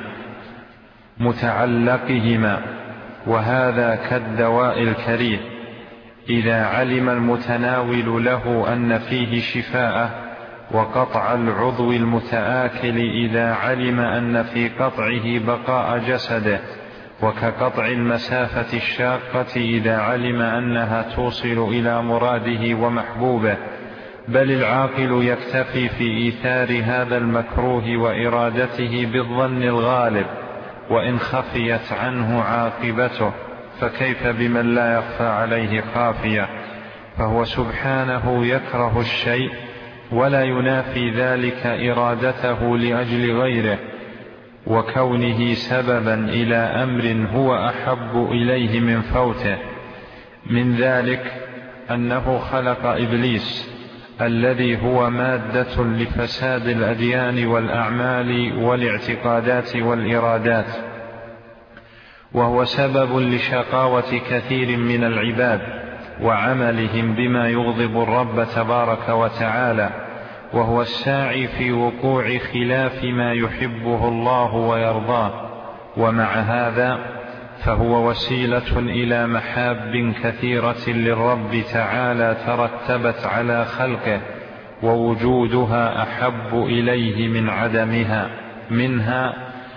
متعلقهما وهذا كالدواء الكريه، إذا علم المتناول له أن فيه شفاءه، وقطع العضو المتآكل إذا علم أن في قطعه بقاء جسده، وكقطع المسافة الشاقة إذا علم أنها توصل إلى مراده ومحبوبه. بل العاقل يكتفي في إيثار هذا المكروه وإرادته بالظن الغالب، وإن خفيت عنه عاقبته، فكيف بمن لا يخفى عليه خافية؟ فهو سبحانه يكره الشيء ولا ينافي ذلك إرادته لأجل غيره، وكونه سببا إلى أمر هو أحب إليه من فوته. من ذلك أنه خلق إبليس الذي هو مادة لفساد الأديان والأعمال والاعتقادات والإرادات، وهو سبب لشقاوة كثير من العباد وعملهم بما يغضب الرب تبارك وتعالى، وهو الساعي في وقوع خلاف ما يحبه الله ويرضاه. ومع هذا فهو وسيلة إلى محاب كثيرة للرب تعالى ترتبت على خلقه، ووجودها أحب إليه من عدمها. منها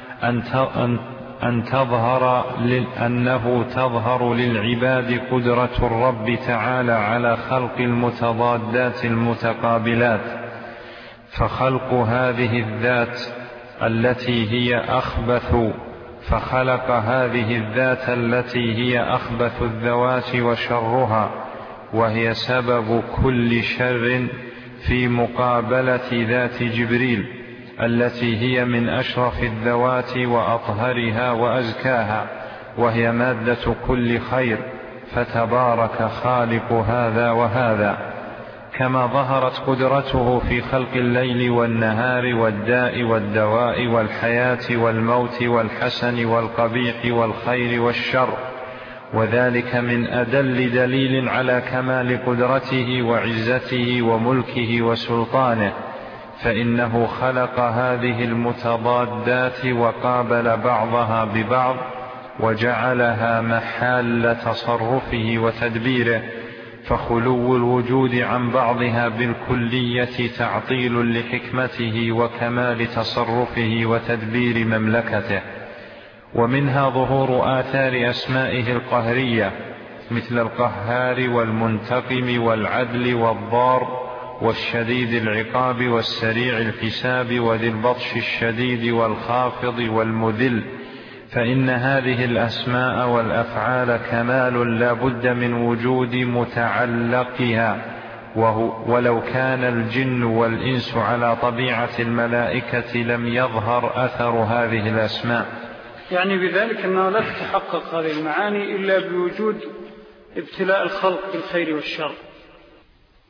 أن تظهر أنه تظهر للعباد قدرة الرب تعالى على خلق المتضادات المتقابلات، فخلق هذه الذات التي هي أخبث فخلق هذه الذات التي هي أخبث الذوات وشرها، وهي سبب كل شر في مقابلة ذات جبريل التي هي من أشرف الذوات وأطهرها وأزكاها، وهي مادة كل خير، فتبارك خالق هذا وهذا. كما ظهرت قدرته في خلق الليل والنهار والداء والدواء والحياة والموت والحسن والقبيح والخير والشر، وذلك من أدل دليل على كمال قدرته وعزته وملكه وسلطانه، فإنه خلق هذه المتضادات وقابل بعضها ببعض، وجعلها محل تصرفه وتدبيره، فخلو الوجود عن بعضها بالكلية تعطيل لحكمته وكمال تصرفه وتدبير مملكته. ومنها ظهور آثار أسمائه القهرية، مثل القهار والمنتقم والعدل والضار والشديد العقاب والسريع الحساب وذي البطش الشديد والخافض والمذل، فإن هذه الأسماء والأفعال كمال لا بد من وجود متعلقها، ولو كان الجن والإنس على طبيعة الملائكة لم يظهر أثر هذه الأسماء. يعني بذلك أنه لا تتحقق هذه المعاني إلا بوجود ابتلاء الخلق بالخير والشر،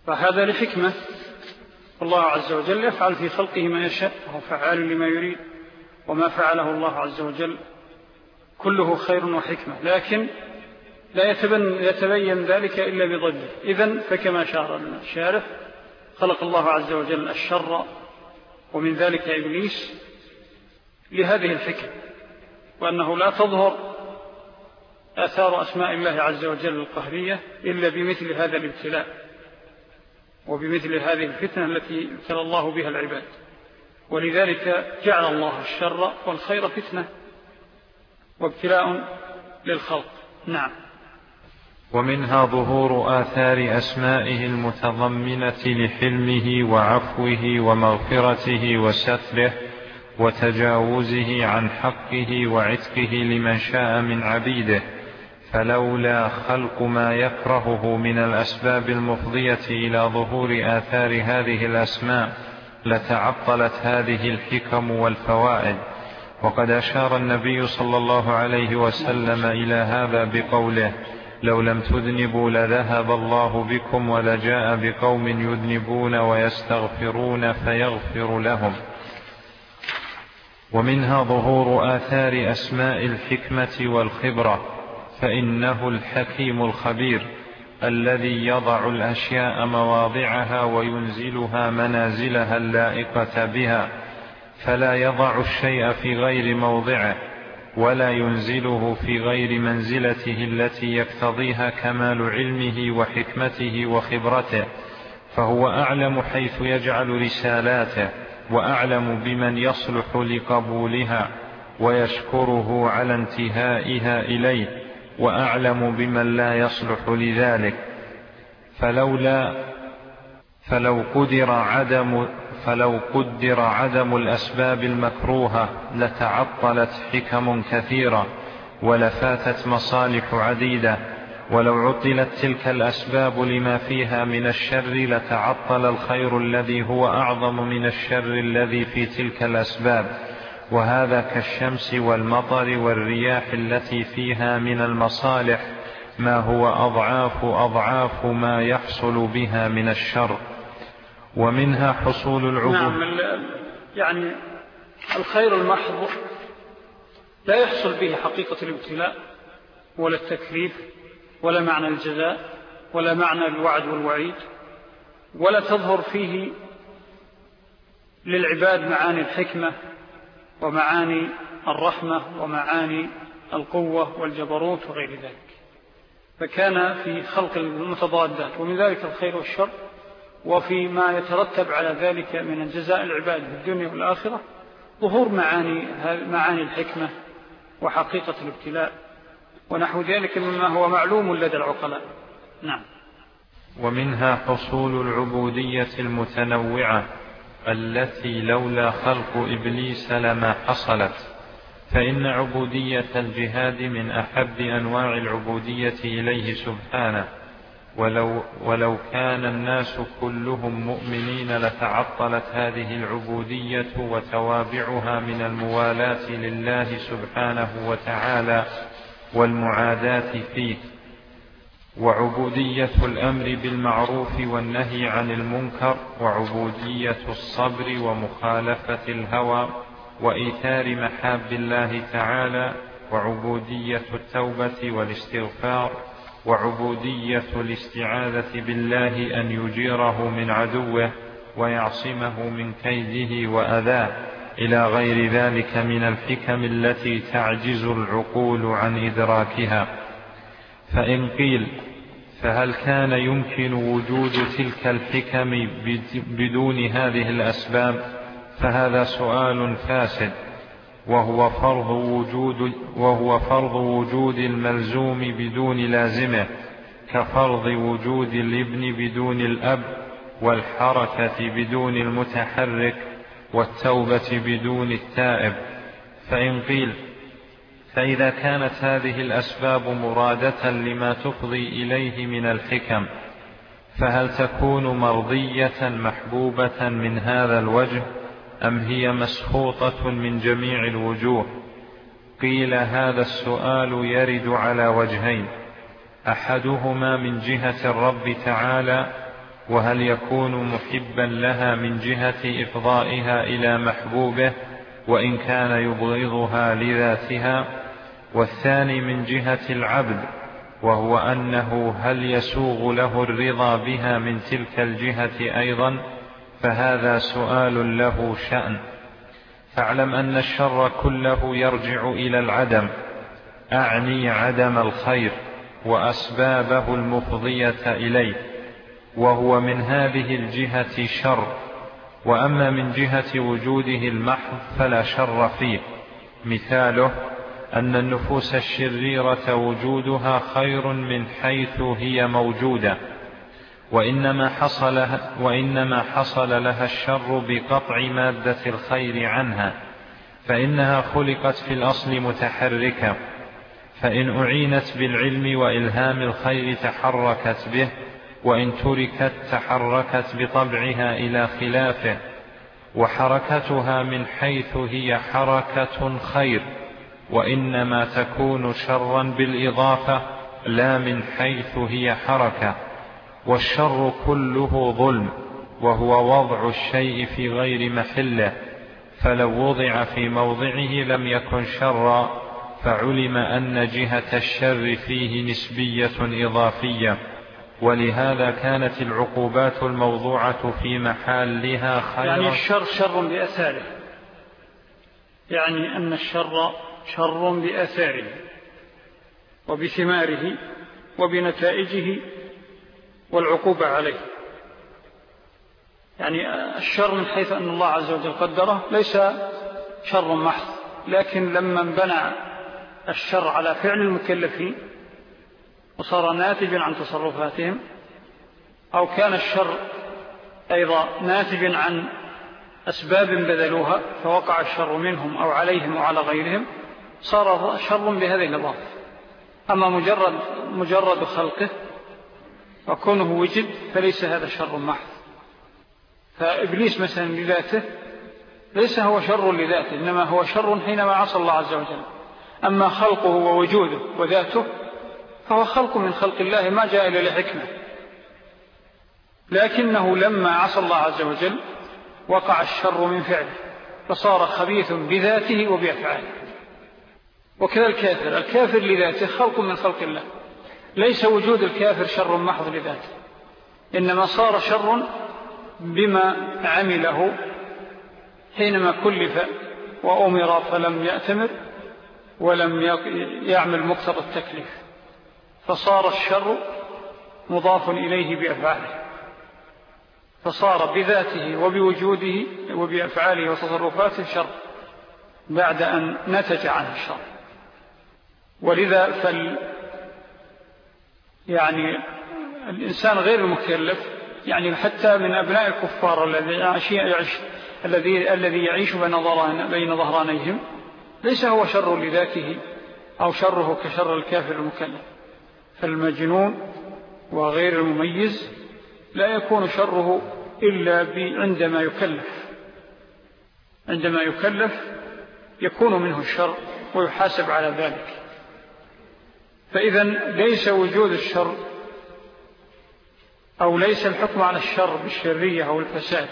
فهذا لحكمة، الله عز وجل يفعل في خلقه ما يشاء، وهو فعال لما يريد، وما فعله الله عز وجل كله خير وحكمة، لكن لا يتبين ذلك إلا بضده. إذن فكما شار لنا الشارح خلق الله عز وجل الشر ومن ذلك إبليس لهذه الحكمة، وأنه لا تظهر آثار أسماء الله عز وجل القهرية إلا بمثل هذا الابتلاء وبمثل هذه الفتنة التي ابتلى الله بها العباد، ولذلك جعل الله الشر والخير فتنة وابتلاء للخلق. نعم. ومنها ظهور آثار أسمائه المتضمنة لحلمه وعفوه ومغفرته وستره وتجاوزه عن حقه وعتقه لمن شاء من عبيده، فلولا خلق ما يكرهه من الأسباب المفضية إلى ظهور آثار هذه الأسماء لتعطلت هذه الحكم والفوائد. وقد أشار النبي صلى الله عليه وسلم إلى هذا بقوله: لو لم تذنبوا لذهب الله بكم ولجاء بقوم يذنبون ويستغفرون فيغفر لهم. ومنها ظهور آثار أسماء الحكمة والخبرة، فإنه الحكيم الخبير الذي يضع الأشياء مواضعها وينزلها منازلها اللائقة بها، فلا يضع الشيء في غير موضعه ولا ينزله في غير منزلته التي يقتضيها كمال علمه وحكمته وخبرته، فهو أعلم حيث يجعل رسالاته، وأعلم بمن يصلح لقبولها ويشكره على انتهائها إليه، وأعلم بمن لا يصلح لذلك. فلولا فلو قدر عدم فلو قدر عدم الأسباب المكروهة لتعطلت حكم كثيرة ولفاتت مصالح عديدة، ولو عطلت تلك الأسباب لما فيها من الشر لتعطل الخير الذي هو أعظم من الشر الذي في تلك الأسباب، وهذا كالشمس والمطر والرياح التي فيها من المصالح ما هو أضعاف أضعاف ما يحصل بها من الشر. ومنها حصول العبود. نعم، يعني الخير المحض لا يحصل به حقيقة الابتلاء ولا التكليف ولا معنى الجزاء ولا معنى الوعد والوعيد، ولا تظهر فيه للعباد معاني الحكمة ومعاني الرحمة ومعاني القوة والجبروت وغير ذلك، فكان في خلق المتضادات ومن ذلك الخير والشر، وفي ما يترتب على ذلك من الجزاء العباد في الدنيا والآخرة ظهور معاني, معاني الحكمة وحقيقة الابتلاء ونحو ذلك مما هو معلوم لدى العقلاء. نعم. ومنها حصول العبودية المتنوعة التي لولا خلق إبليس لما حصلت، فإن عبودية الجهاد من أحب أنواع العبودية إليه سبحانه، ولو, ولو كان الناس كلهم مؤمنين لتعطلت هذه العبودية وتوابعها من الموالاة لله سبحانه وتعالى والمعاداة فيه. وعبودية الأمر بالمعروف والنهي عن المنكر، وعبودية الصبر ومخالفة الهوى وإيثار محاب الله تعالى، وعبودية التوبة والاستغفار، وعبودية الاستعاذة بالله أن يجيره من عدوه ويعصمه من كيده وأذاه، إلى غير ذلك من الحكم التي تعجز العقول عن إدراكها. فإن قيل فهل كان يمكن وجود تلك الحكم بدون هذه الأسباب؟ فهذا سؤال فاسد، وهو فرض وجود, وهو فرض وجود الملزوم بدون لازمه، كفرض وجود الابن بدون الأب، والحركة بدون المتحرك، والتوبة بدون التائب. فإن قيل فإذا كانت هذه الأسباب مرادة لما تفضي إليه من الحكم، فهل تكون مرضية محبوبة من هذا الوجه، أم هي مسخوطة من جميع الوجوه؟ قيل هذا السؤال يرد على وجهين: أحدهما من جهة الرب تعالى، وهل يكون محبا لها من جهة إفضائها إلى محبوبه وإن كان يبغضها لذاتها؟ والثاني من جهة العبد، وهو أنه هل يسوغ له الرضا بها من تلك الجهة أيضا؟ فهذا سؤال له شأن. فاعلم أن الشر كله يرجع إلى العدم، أعني عدم الخير وأسبابه المفضية إليه، وهو من هذه الجهة شر. وأما من جهة وجوده المحض فلا شر فيه. مثاله أن النفوس الشريرة وجودها خير من حيث هي موجودة، وإنما حصل, وإنما حصل لها الشر بقطع مادة الخير عنها، فإنها خلقت في الأصل متحركة، فإن أعينت بالعلم وإلهام الخير تحركت به، وإن تركت تحركت بطبعها إلى خلافه، وحركتها من حيث هي حركة خير، وإنما تكون شرا بالإضافة لا من حيث هي حركة. والشر كله ظلم، وهو وضع الشيء في غير محله، فلو وضع في موضعه لم يكن شرا، فعلم أن جهة الشر فيه نسبية إضافية. ولهذا كانت العقوبات الموضوعة في محلها خيرا. يعني الشر شر بأثاره، يعني أن الشر شر بأثاره وبثماره وبنتائجه والعقوبة عليه. يعني الشر من حيث أن الله عز وجل قدره ليس شر محض، لكن لما انبنى الشر على فعل المكلفين وصار ناتجا عن تصرفاتهم، أو كان الشر أيضا ناتجا عن أسباب بذلوها فوقع الشر منهم أو عليهم وعلى غيرهم، صار شر بهذه الإضافة. أما مجرد, مجرد خلقه وكونه وجد فليس هذا شر محض. فإبليس مثلا لذاته ليس هو شر لذاته، إنما هو شر حينما عصى الله عز وجل. أما خلقه ووجوده وذاته فهو خلق من خلق الله ما جاء إلى لحكمة، لكنه لما عصى الله عز وجل وقع الشر من فعله فصار خبيث بذاته وبأفعاله. وكذا الكافر، الكافر لذاته خلق من خلق الله، ليس وجود الكافر شر محض لذاته، إنما صار شر بما عمله حينما كلف وأمر فلم يأتمر ولم يعمل مقتضى التكليف، فصار الشر مضاف إليه بأفعاله، فصار بذاته وبوجوده وبأفعاله وتصرفاته شر بعد أن نتج عنه الشر. ولذا فال يعني الإنسان غير المكلف، يعني حتى من أبناء الكفار الذي يعيش, يعيش الذي الذي يعيش بين ظهرانيهم ليس هو شر لذاته أو شره كشر الكافر المكلف. فالمجنون وغير المميز لا يكون شره إلا عندما يكلف، عندما يكلف يكون منه الشر ويحاسب على ذلك. فإذن ليس وجود الشر أو ليس الحكم على الشر بالشرية أو الفساد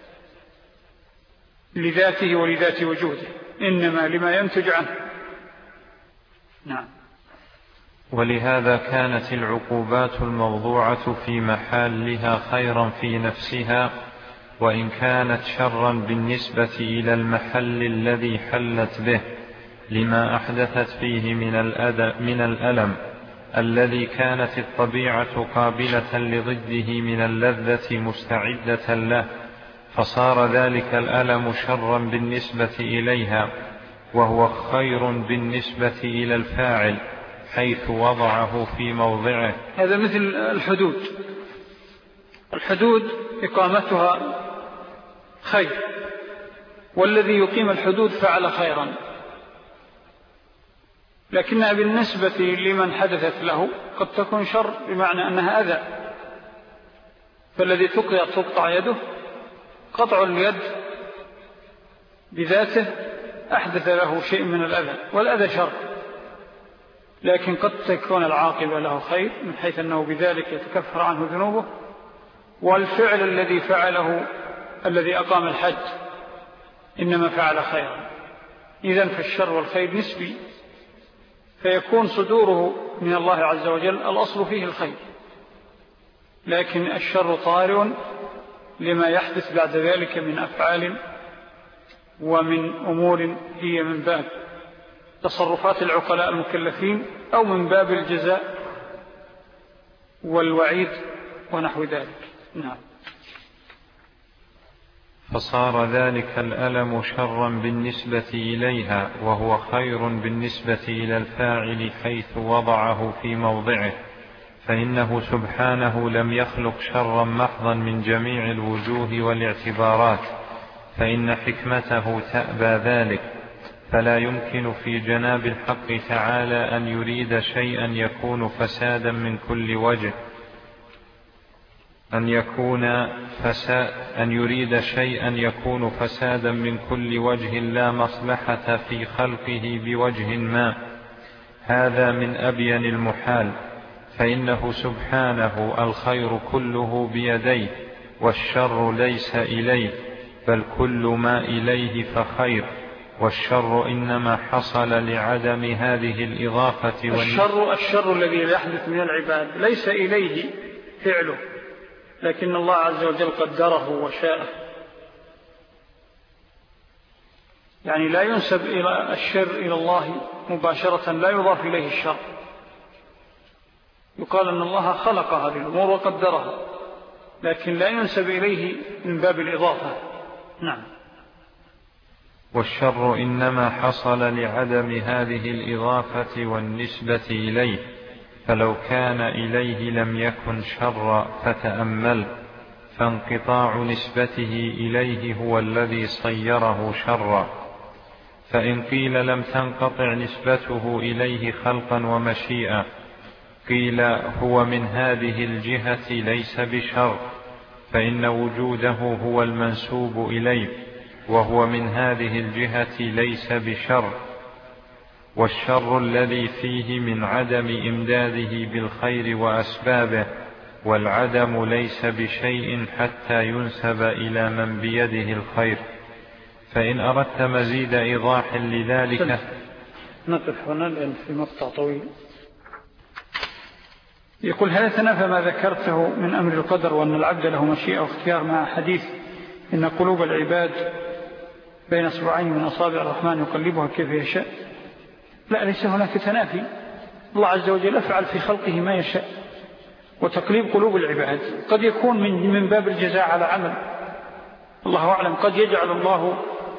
لذاته ولذات وجوده، إنما لما ينتج عنه. نعم. ولهذا كانت العقوبات الموضوعة في محلها خيرا في نفسها، وإن كانت شرا بالنسبة إلى المحل الذي حلت به، لما أحدثت فيه من من الألم الذي كانت الطبيعة قابلة لضده من اللذة مستعدة له، فصار ذلك الألم شرا بالنسبة إليها، وهو خير بالنسبة إلى الفاعل حيث وضعه في موضعه. هذا مثل الحدود، الحدود إقامتها خير، والذي يقيم الحدود فعل خيرا، لكنها بالنسبة لمن حدثت له قد تكون شر بمعنى أنها أذى. فالذي تقطع يده، قطع اليد بذاته أحدث له شيء من الأذى، والأذى شر، لكن قد تكون العاقبة له خير من حيث أنه بذلك يتكفر عنه ذنوبه والفعل الذي فعله الذي أقام الحج إنما فعل خيرا. إذن فالشر والخير نسبي، فيكون صدوره من الله عز وجل الأصل فيه الخير، لكن الشر طارئ لما يحدث بعد ذلك من أفعال ومن أمور هي من باب تصرفات العقلاء المكلفين أو من باب الجزاء والوعيد ونحو ذلك. نعم. فصار ذلك الألم شرا بالنسبة إليها، وهو خير بالنسبة إلى الفاعل حيث وضعه في موضعه، فإنه سبحانه لم يخلق شرا محضا من جميع الوجوه والاعتبارات، فإن حكمته تأبى ذلك، فلا يمكن في جناب الحق تعالى أن يريد شيئا يكون فسادا من كل وجه أن يكون فساد أن يريد شيئا يكون فسادا من كل وجه لا مصلحة في خلقه بوجه ما، هذا من أبين المحال، فإنه سبحانه الخير كله بيديه، والشر ليس إليه، بل كل ما إليه فخير، والشر إنما حصل لعدم هذه الإضافة. الشر, الشر الذي يحدث من العباد ليس إليه فعله، لكن الله عز وجل قدره وشاءه. يعني لا ينسب إلى الشر إلى الله مباشرة، لا يضاف إليه الشر، يقال أن الله خلق هذه الأمور وقدرها، لكن لا ينسب إليه من باب الإضافة. نعم. والشر إنما حصل لعدم هذه الإضافة والنسبة إليه، فلو كان إليه لم يكن شر، فتأمل، فانقطاع نسبته إليه هو الذي صيره شرا. فإن قيل لم تنقطع نسبته إليه خلقا ومشيئة، قيل هو من هذه الجهة ليس بشر، فإن وجوده هو المنسوب إليه، وهو من هذه الجهة ليس بشر. والشر الذي فيه من عدم إمداده بالخير وأسبابه، والعدم ليس بشيء حتى ينسب إلى من بيده الخير. فإن أردت مزيد إيضاح لذلك نقف هنا لأن في مقطع طويل. يقول: هل يتنافى ما ذكرته من أمر القدر وأن العبد له مشيئة واختيار مع حديث إن قلوب العباد بين أصبعين من أصابع الرحمن يقلبها كيف يشاء؟ لا، ليس هناك تنافي. الله عز وجل يفعل في خلقه ما يشاء، وتقليب قلوب العباد قد يكون من من باب الجزاء على عمل، الله أعلم، قد يجعل الله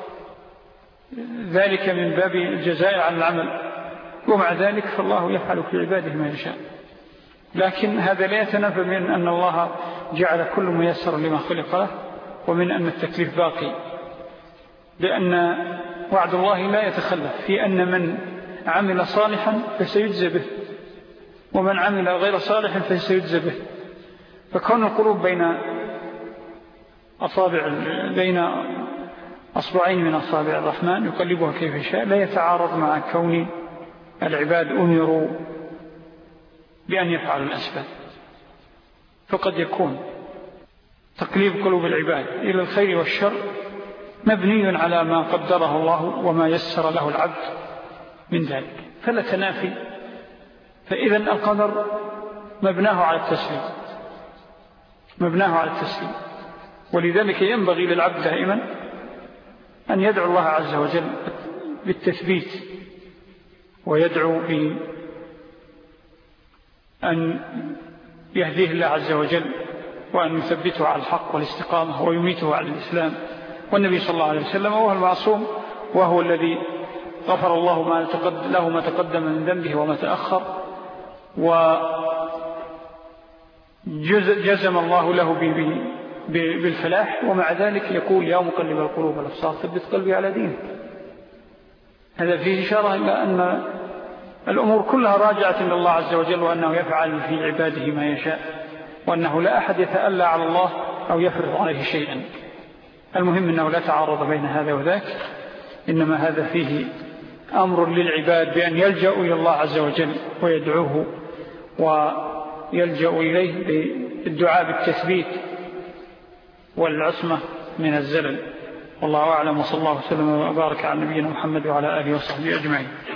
ذلك من باب الجزاء على العمل، ومع ذلك فالله يفعل في عباده ما يشاء. لكن هذا لا يتنافى من أن الله جعل كل ميسر لما خلق له، ومن أن التكليف باقي، لأن وعد الله لا يتخلف في أن من عمل صالحا فسيجزى به، ومن عمل غير صالح فسيجزى به. فكون القلوب بين أصابع بين أصبعين من أصابع الرحمن يقلبها كيف يشاء لا يتعارض مع كون العباد أمروا بأن يفعلوا الأسباب. فقد يكون تقليب قلوب العباد إلى الخير والشر مبني على ما قدره الله وما يسر له العبد من ذلك، فلا تنافي. فإذا القدر مبناه على التسليم، مبناه على التسليم ولذلك ينبغي للعبد دائما أن يدعو الله عز وجل بالتثبيت، ويدعو بأن يهديه الله عز وجل، وأن يثبته على الحق والاستقامة، ويميته على الإسلام. والنبي صلى الله عليه وسلم هو المعصوم، وهو الذي غفر الله ما له ما تقدم من ذنبه وما تأخر، وجزم الله له بالفلاح، ومع ذلك يقول: يا مقلب القلوب والأبصار ثبت قلبي على دينك. هذا فيه إشارة إلى أن الأمور كلها راجعة إلى الله عز وجل، وأنه يفعل في عباده ما يشاء، وأنه لا أحد يتألى على الله أو يفرض عليه شيئا. المهم أنه لا تعارض بين هذا وذاك، إنما هذا فيه أمر للعباد بأن يلجأوا إلى الله عز وجل ويدعوه ويلجأوا إليه بالدعاء بالتثبيت والعصمة من الزلل. والله أعلم، وصلى الله وسلم وبارك على نبينا محمد وعلى آله وصحبه أجمعين.